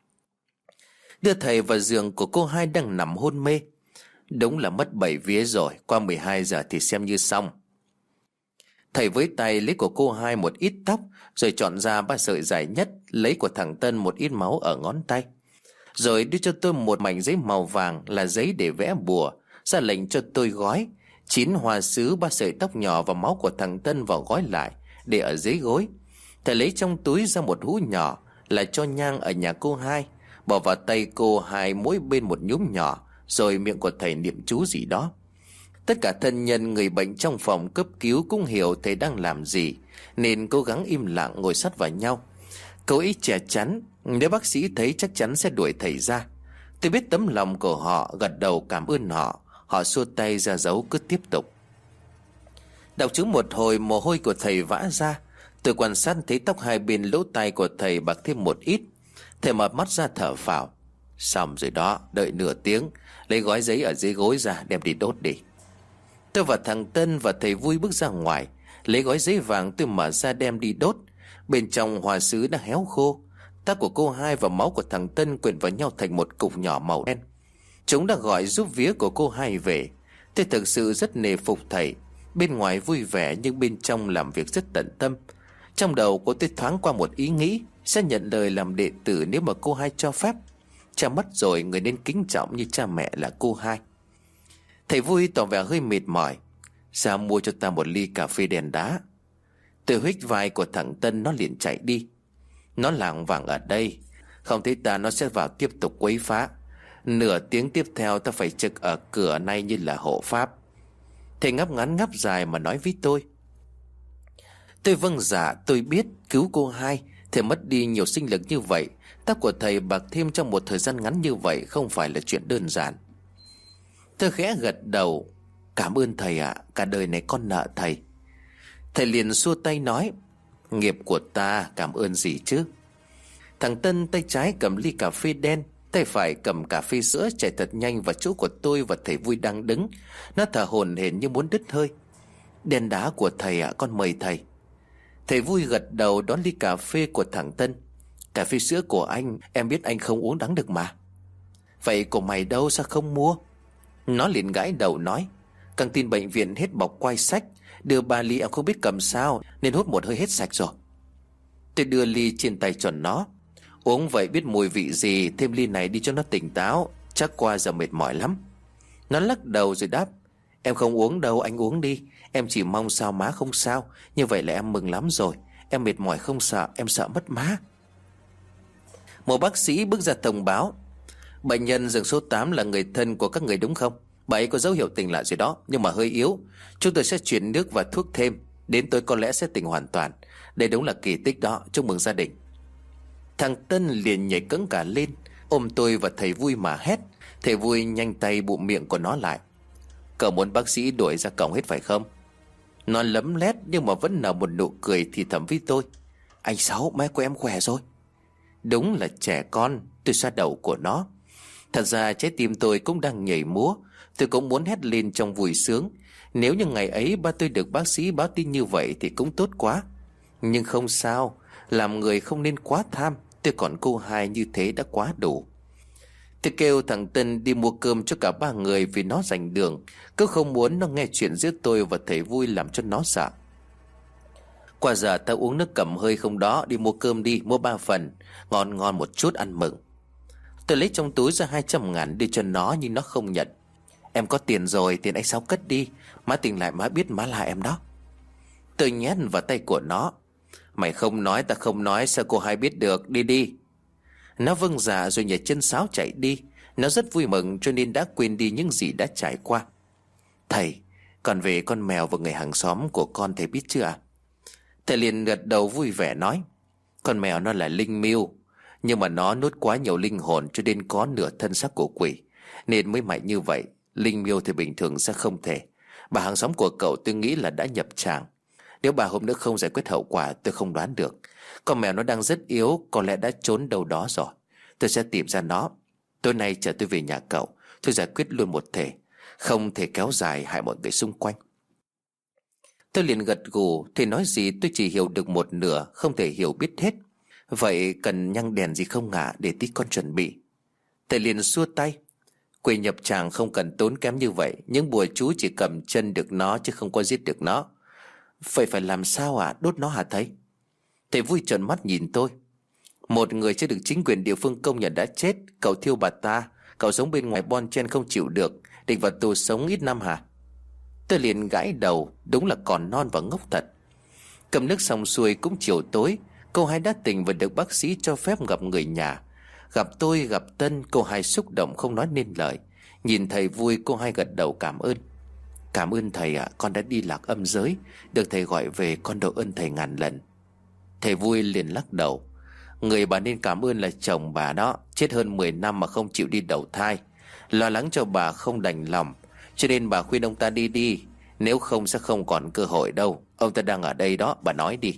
Đưa thầy vào giường của cô hai đang nằm hôn mê. Đúng là mất bảy vía rồi, qua mười hai giờ thì xem như xong. Thầy với tay lấy của cô hai một ít tóc, rồi chọn ra ba sợi dài nhất, lấy của thằng Tân một ít máu ở ngón tay. Rồi đưa cho tôi một mảnh giấy màu vàng là giấy để vẽ bùa, ra lệnh cho tôi gói chín hoa sứ, ba sợi tóc nhỏ và máu của thằng Tân vào gói lại, để ở dưới gối. Thầy lấy trong túi ra một hũ nhỏ là cho nhang ở nhà cô hai, bỏ vào tay cô hai mỗi bên một nhúm nhỏ, rồi miệng của thầy niệm chú gì đó. Tất cả thân nhân người bệnh trong phòng cấp cứu cũng hiểu thầy đang làm gì, nên cố gắng im lặng ngồi sát vào nhau. Cậu ấy che chắn, nếu bác sĩ thấy chắc chắn sẽ đuổi thầy ra. Tôi biết tấm lòng của họ, gật đầu cảm ơn họ. Họ xua tay ra dấu cứ tiếp tục. Đọc chú một hồi, mồ hôi của thầy vã ra. Tôi quan sát thấy tóc hai bên lỗ tai của thầy bạc thêm một ít. Thầy mở mắt ra thở phào. Xong rồi đó, đợi nửa tiếng, lấy gói giấy ở dưới gối ra đem đi đốt đi. Tôi và thằng Tân và thầy Vui bước ra ngoài, lấy gói giấy vàng tôi mở ra đem đi đốt. Bên trong hoa sứ đã héo khô. Tóc của cô hai và máu của thằng Tân quyện vào nhau thành một cục nhỏ màu đen. Chúng đã gọi giúp vía của cô hai về. Tôi thực sự rất nể phục thầy. Bên ngoài vui vẻ nhưng bên trong làm việc rất tận tâm. Trong đầu cô tôi thoáng qua một ý nghĩ, sẽ nhận lời làm đệ tử nếu mà cô hai cho phép. Cha mất rồi, người nên kính trọng như cha mẹ là cô hai. Thầy Vui tỏ vẻ hơi mệt mỏi. Ra mua cho ta một ly cà phê đen đá. Tôi huých vai của thằng Tân, nó liền chạy đi. Nó lảng vảng ở đây, không thấy ta nó sẽ vào tiếp tục quấy phá. Nửa tiếng tiếp theo ta phải trực ở cửa này như là hộ pháp. Thầy ngáp ngắn ngáp dài mà nói với tôi. Tôi vâng dạ, tôi biết cứu cô hai, thầy mất đi nhiều sinh lực như vậy. Tóc của thầy bạc thêm trong một thời gian ngắn như vậy không phải là chuyện đơn giản. Tôi khẽ gật đầu. Cảm ơn thầy ạ, à, cả đời này con nợ thầy. Thầy liền xua tay nói. Nghiệp của ta cảm ơn gì chứ. Thằng Tân tay trái cầm ly cà phê đen, tay phải cầm cà phê sữa chạy thật nhanh vào chỗ của tôi và thầy Vui đang đứng. Nó thở hổn hển như muốn đứt hơi. Đen đá của thầy ạ, à, con mời thầy. Thầy Vui gật đầu đón ly cà phê của thằng Tân. Cà phê sữa của anh, em biết anh không uống đắng được mà. Vậy của mày đâu, sao không mua? Nó liền gãi đầu nói. Căng tin bệnh viện hết bọc quai sách, đưa ba ly em không biết cầm sao nên hút một hơi hết sạch rồi. Tôi đưa ly trên tay cho nó. Uống vậy biết mùi vị gì, thêm ly này đi cho nó tỉnh táo, chắc qua giờ mệt mỏi lắm. Nó lắc đầu rồi đáp: Em không uống đâu, anh uống đi. Em chỉ mong sao má không sao, như vậy là em mừng lắm rồi. Em mệt mỏi không sợ, em sợ mất má. Một bác sĩ bước ra thông báo: Bệnh nhân giường số tám là người thân của các người đúng không? Bà ấy có dấu hiệu tỉnh lại rồi đó, nhưng mà hơi yếu. Chúng tôi sẽ chuyển nước và thuốc thêm, đến tối có lẽ sẽ tỉnh hoàn toàn. Đây đúng là kỳ tích đó, chúc mừng gia đình. Thằng Tân liền nhảy cẫng cả lên, ôm tôi và thầy Vui mà hét. Thầy Vui nhanh tay bụm miệng của nó lại: Cậu muốn bác sĩ đuổi ra cổng hết phải không? Nó lấm lét nhưng mà vẫn nở một nụ cười thì thầm với tôi: Anh Sáu, má của em khỏe rồi. Đúng là trẻ con. Tôi xoa đầu của nó. Thật ra trái tim tôi cũng đang nhảy múa. Tôi cũng muốn hét lên trong vui sướng. Nếu như ngày ấy ba tôi được bác sĩ báo tin như vậy thì cũng tốt quá. Nhưng không sao, làm người không nên quá tham. Tôi còn cô hai như thế đã quá đủ. Tôi kêu thằng Tân đi mua cơm cho cả ba người vì nó rảnh đường. Cứ không muốn nó nghe chuyện giữa tôi và thầy Vui làm cho nó sợ. Qua giờ tao uống nước cầm hơi không đó. Đi mua cơm đi, mua ba phần, ngon ngon một chút ăn mừng. Tôi lấy trong túi ra hai trăm ngàn đi cho nó, nhưng nó không nhận. Em có tiền rồi, tiền anh Sáu cất đi. Má tỉnh lại má biết má là em đó. Tôi nhét vào tay của nó: Mày không nói ta không nói, sao cô hai biết được, đi đi. Nó vâng dạ rồi nhảy chân sáo chạy đi. Nó rất vui mừng cho nên đã quên đi những gì đã trải qua. Thầy, còn về con mèo và người hàng xóm của con thầy biết chưa ạ? Thầy liền gật đầu vui vẻ nói: Con mèo nó là linh miêu, nhưng mà nó nuốt quá nhiều linh hồn cho nên có nửa thân xác của quỷ, nên mới mạnh như vậy. Linh miêu thì bình thường sẽ không thể. Bà hàng xóm của cậu tôi nghĩ là đã nhập tràng. Nếu bà hôm nữa không giải quyết hậu quả tôi không đoán được. Con mèo nó đang rất yếu, có lẽ đã trốn đâu đó rồi. Tôi sẽ tìm ra nó. Tối nay chờ tôi về nhà cậu, tôi giải quyết luôn một thể, không thể kéo dài hại mọi người xung quanh. Tôi liền gật gù. Thầy nói gì tôi chỉ hiểu được một nửa, không thể hiểu biết hết. Vậy cần nhang đèn gì không ạ, để tí con chuẩn bị. Thầy liền xua tay: Quỷ nhập tràng không cần tốn kém như vậy. Những bùa chú chỉ cầm chân được nó chứ không có giết được nó. Vậy phải làm sao ạ? À? Đốt nó hả thầy? Thầy Vui trợn mắt nhìn tôi: Một người chưa được chính quyền địa phương công nhận đã chết. Cậu thiêu bà ta, cậu sống bên ngoài bon chen không chịu được, định vào tù sống ít năm hả? Tôi liền gãi đầu. Đúng là còn non và ngốc thật. Cầm nước xong xuôi cũng chiều tối. Cô hai đã tỉnh và được bác sĩ cho phép gặp người nhà. Gặp tôi gặp Tân, cô hai xúc động không nói nên lời. Nhìn thầy Vui, cô hai gật đầu cảm ơn. Cảm ơn thầy ạ, à, con đã đi lạc âm giới, được thầy gọi về, con độ ơn thầy ngàn lần. Thầy Vui liền lắc đầu: Người bà nên cảm ơn là chồng bà đó. Chết hơn mười năm mà không chịu đi đầu thai. Lo lắng cho bà không đành lòng, cho nên bà khuyên ông ta đi đi. Nếu không sẽ không còn cơ hội đâu. Ông ta đang ở đây đó, bà nói đi.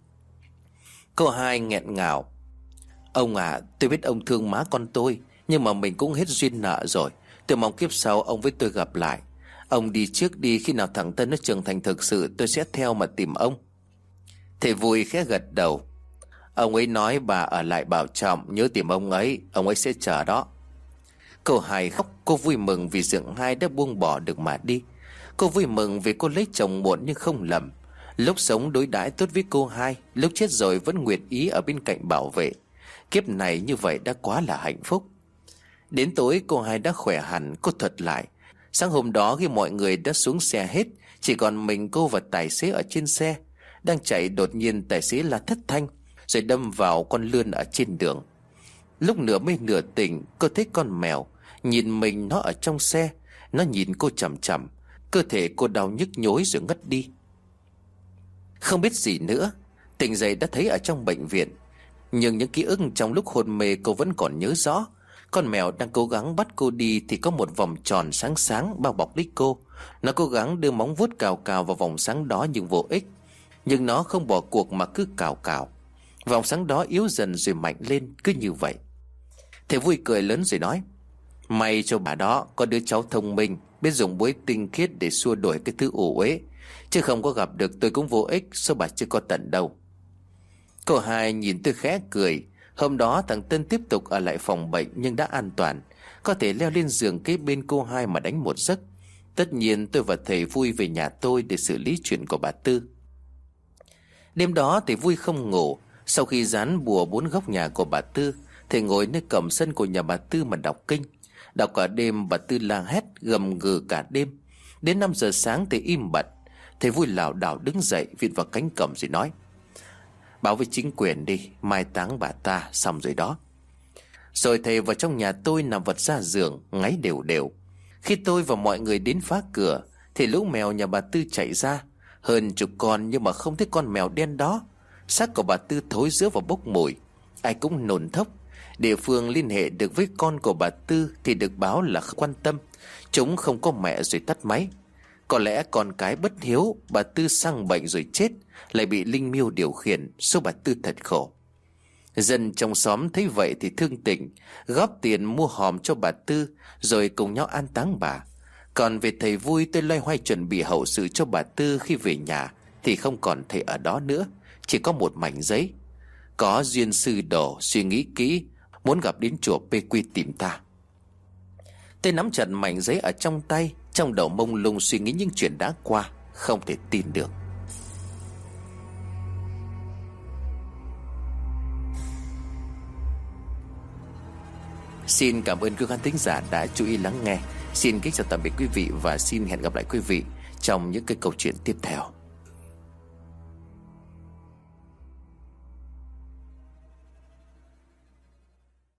Cô hai nghẹn ngào: Ông à, tôi biết ông thương má con tôi, nhưng mà mình cũng hết duyên nợ rồi. Tôi mong kiếp sau ông với tôi gặp lại. Ông đi trước đi, khi nào thằng Tân nó trưởng thành thực sự tôi sẽ theo mà tìm ông. Thầy Vui khẽ gật đầu: Ông ấy nói bà ở lại bảo trọng, nhớ tìm ông ấy, ông ấy sẽ chờ đó. Cô hai khóc. Cô vui mừng vì Dượng Hai đã buông bỏ được mà đi. Cô vui mừng vì cô lấy chồng muộn nhưng không lầm. Lúc sống đối đãi tốt với cô hai, lúc chết rồi vẫn nguyện ý ở bên cạnh bảo vệ. Kiếp này như vậy đã quá là hạnh phúc. Đến tối cô hai đã khỏe hẳn. Cô thuật lại: Sáng hôm đó khi mọi người đã xuống xe hết, chỉ còn mình cô và tài xế ở trên xe. Đang chạy đột nhiên tài xế la thất thanh, rồi đâm vào con lươn ở trên đường. Lúc nửa mê nửa tỉnh, cô thấy con mèo nhìn mình nó ở trong xe. Nó nhìn cô chằm chằm. Cơ thể cô đau nhức nhối rồi ngất đi. Không biết gì nữa. Tỉnh dậy đã thấy ở trong bệnh viện. Nhưng những ký ức trong lúc hôn mê cô vẫn còn nhớ rõ. Con mèo đang cố gắng bắt cô đi thì có một vòng tròn sáng sáng bao bọc lấy cô. Nó cố gắng đưa móng vuốt cào cào vào vòng sáng đó nhưng vô ích. Nhưng nó không bỏ cuộc mà cứ cào cào. Vòng sáng đó yếu dần rồi mạnh lên, cứ như vậy. Thầy Vui cười lớn rồi nói: May cho bà đó có đứa cháu thông minh, biết dùng búa tinh khiết để xua đuổi cái thứ ủ uế. Chứ không có gặp được tôi cũng vô ích, số bà chưa có tận đâu. Cô hai nhìn tôi khẽ cười. Hôm đó thằng Tân tiếp tục ở lại phòng bệnh nhưng đã an toàn, có thể leo lên giường kế bên cô hai mà đánh một giấc. Tất nhiên tôi và thầy Vui về nhà tôi để xử lý chuyện của bà Tư. Đêm đó thầy Vui không ngủ. Sau khi dán bùa bốn góc nhà của bà Tư, thầy ngồi nơi cổng sân của nhà bà Tư mà đọc kinh. Đọc cả đêm, bà Tư la hét gầm gừ cả đêm. Đến năm giờ sáng thì im bặt. Thầy vui lảo đảo đứng dậy, viện vào cánh cổng rồi nói: "Báo với chính quyền đi, mai táng bà ta xong rồi đó." Rồi thầy vào trong nhà tôi nằm vật ra giường, ngáy đều đều. Khi tôi và mọi người đến phá cửa thì lũ mèo nhà bà Tư chạy ra, hơn chục con, nhưng mà không thấy con mèo đen đó. Xác của bà Tư thối rữa và bốc mùi, ai cũng nôn thốc. Địa phương liên hệ được với con của bà Tư thì được báo là quan tâm, chúng không có mẹ rồi tắt máy. Có lẽ con cái bất hiếu, bà Tư sang bệnh rồi chết, lại bị linh miêu điều khiển, số bà Tư thật khổ. Dân trong xóm thấy vậy thì thương tình, góp tiền mua hòm cho bà Tư, rồi cùng nhau an táng bà. Còn về thầy vui, tôi loay hoay chuẩn bị hậu sự cho bà Tư. Khi về nhà thì không còn thầy ở đó nữa, chỉ có một mảnh giấy: "Có duyên sư đồ, suy nghĩ kỹ, muốn gặp đến chùa Pê Quy tìm ta." Tôi nắm chặt mảnh giấy ở trong tay, trong đầu mông lung suy nghĩ những chuyện đã qua, không thể tin được. Xin cảm ơn quý khán thính giả đã chú ý lắng nghe. Xin kính chào tạm biệt quý vị và xin hẹn gặp lại quý vị trong những cái câu chuyện tiếp theo.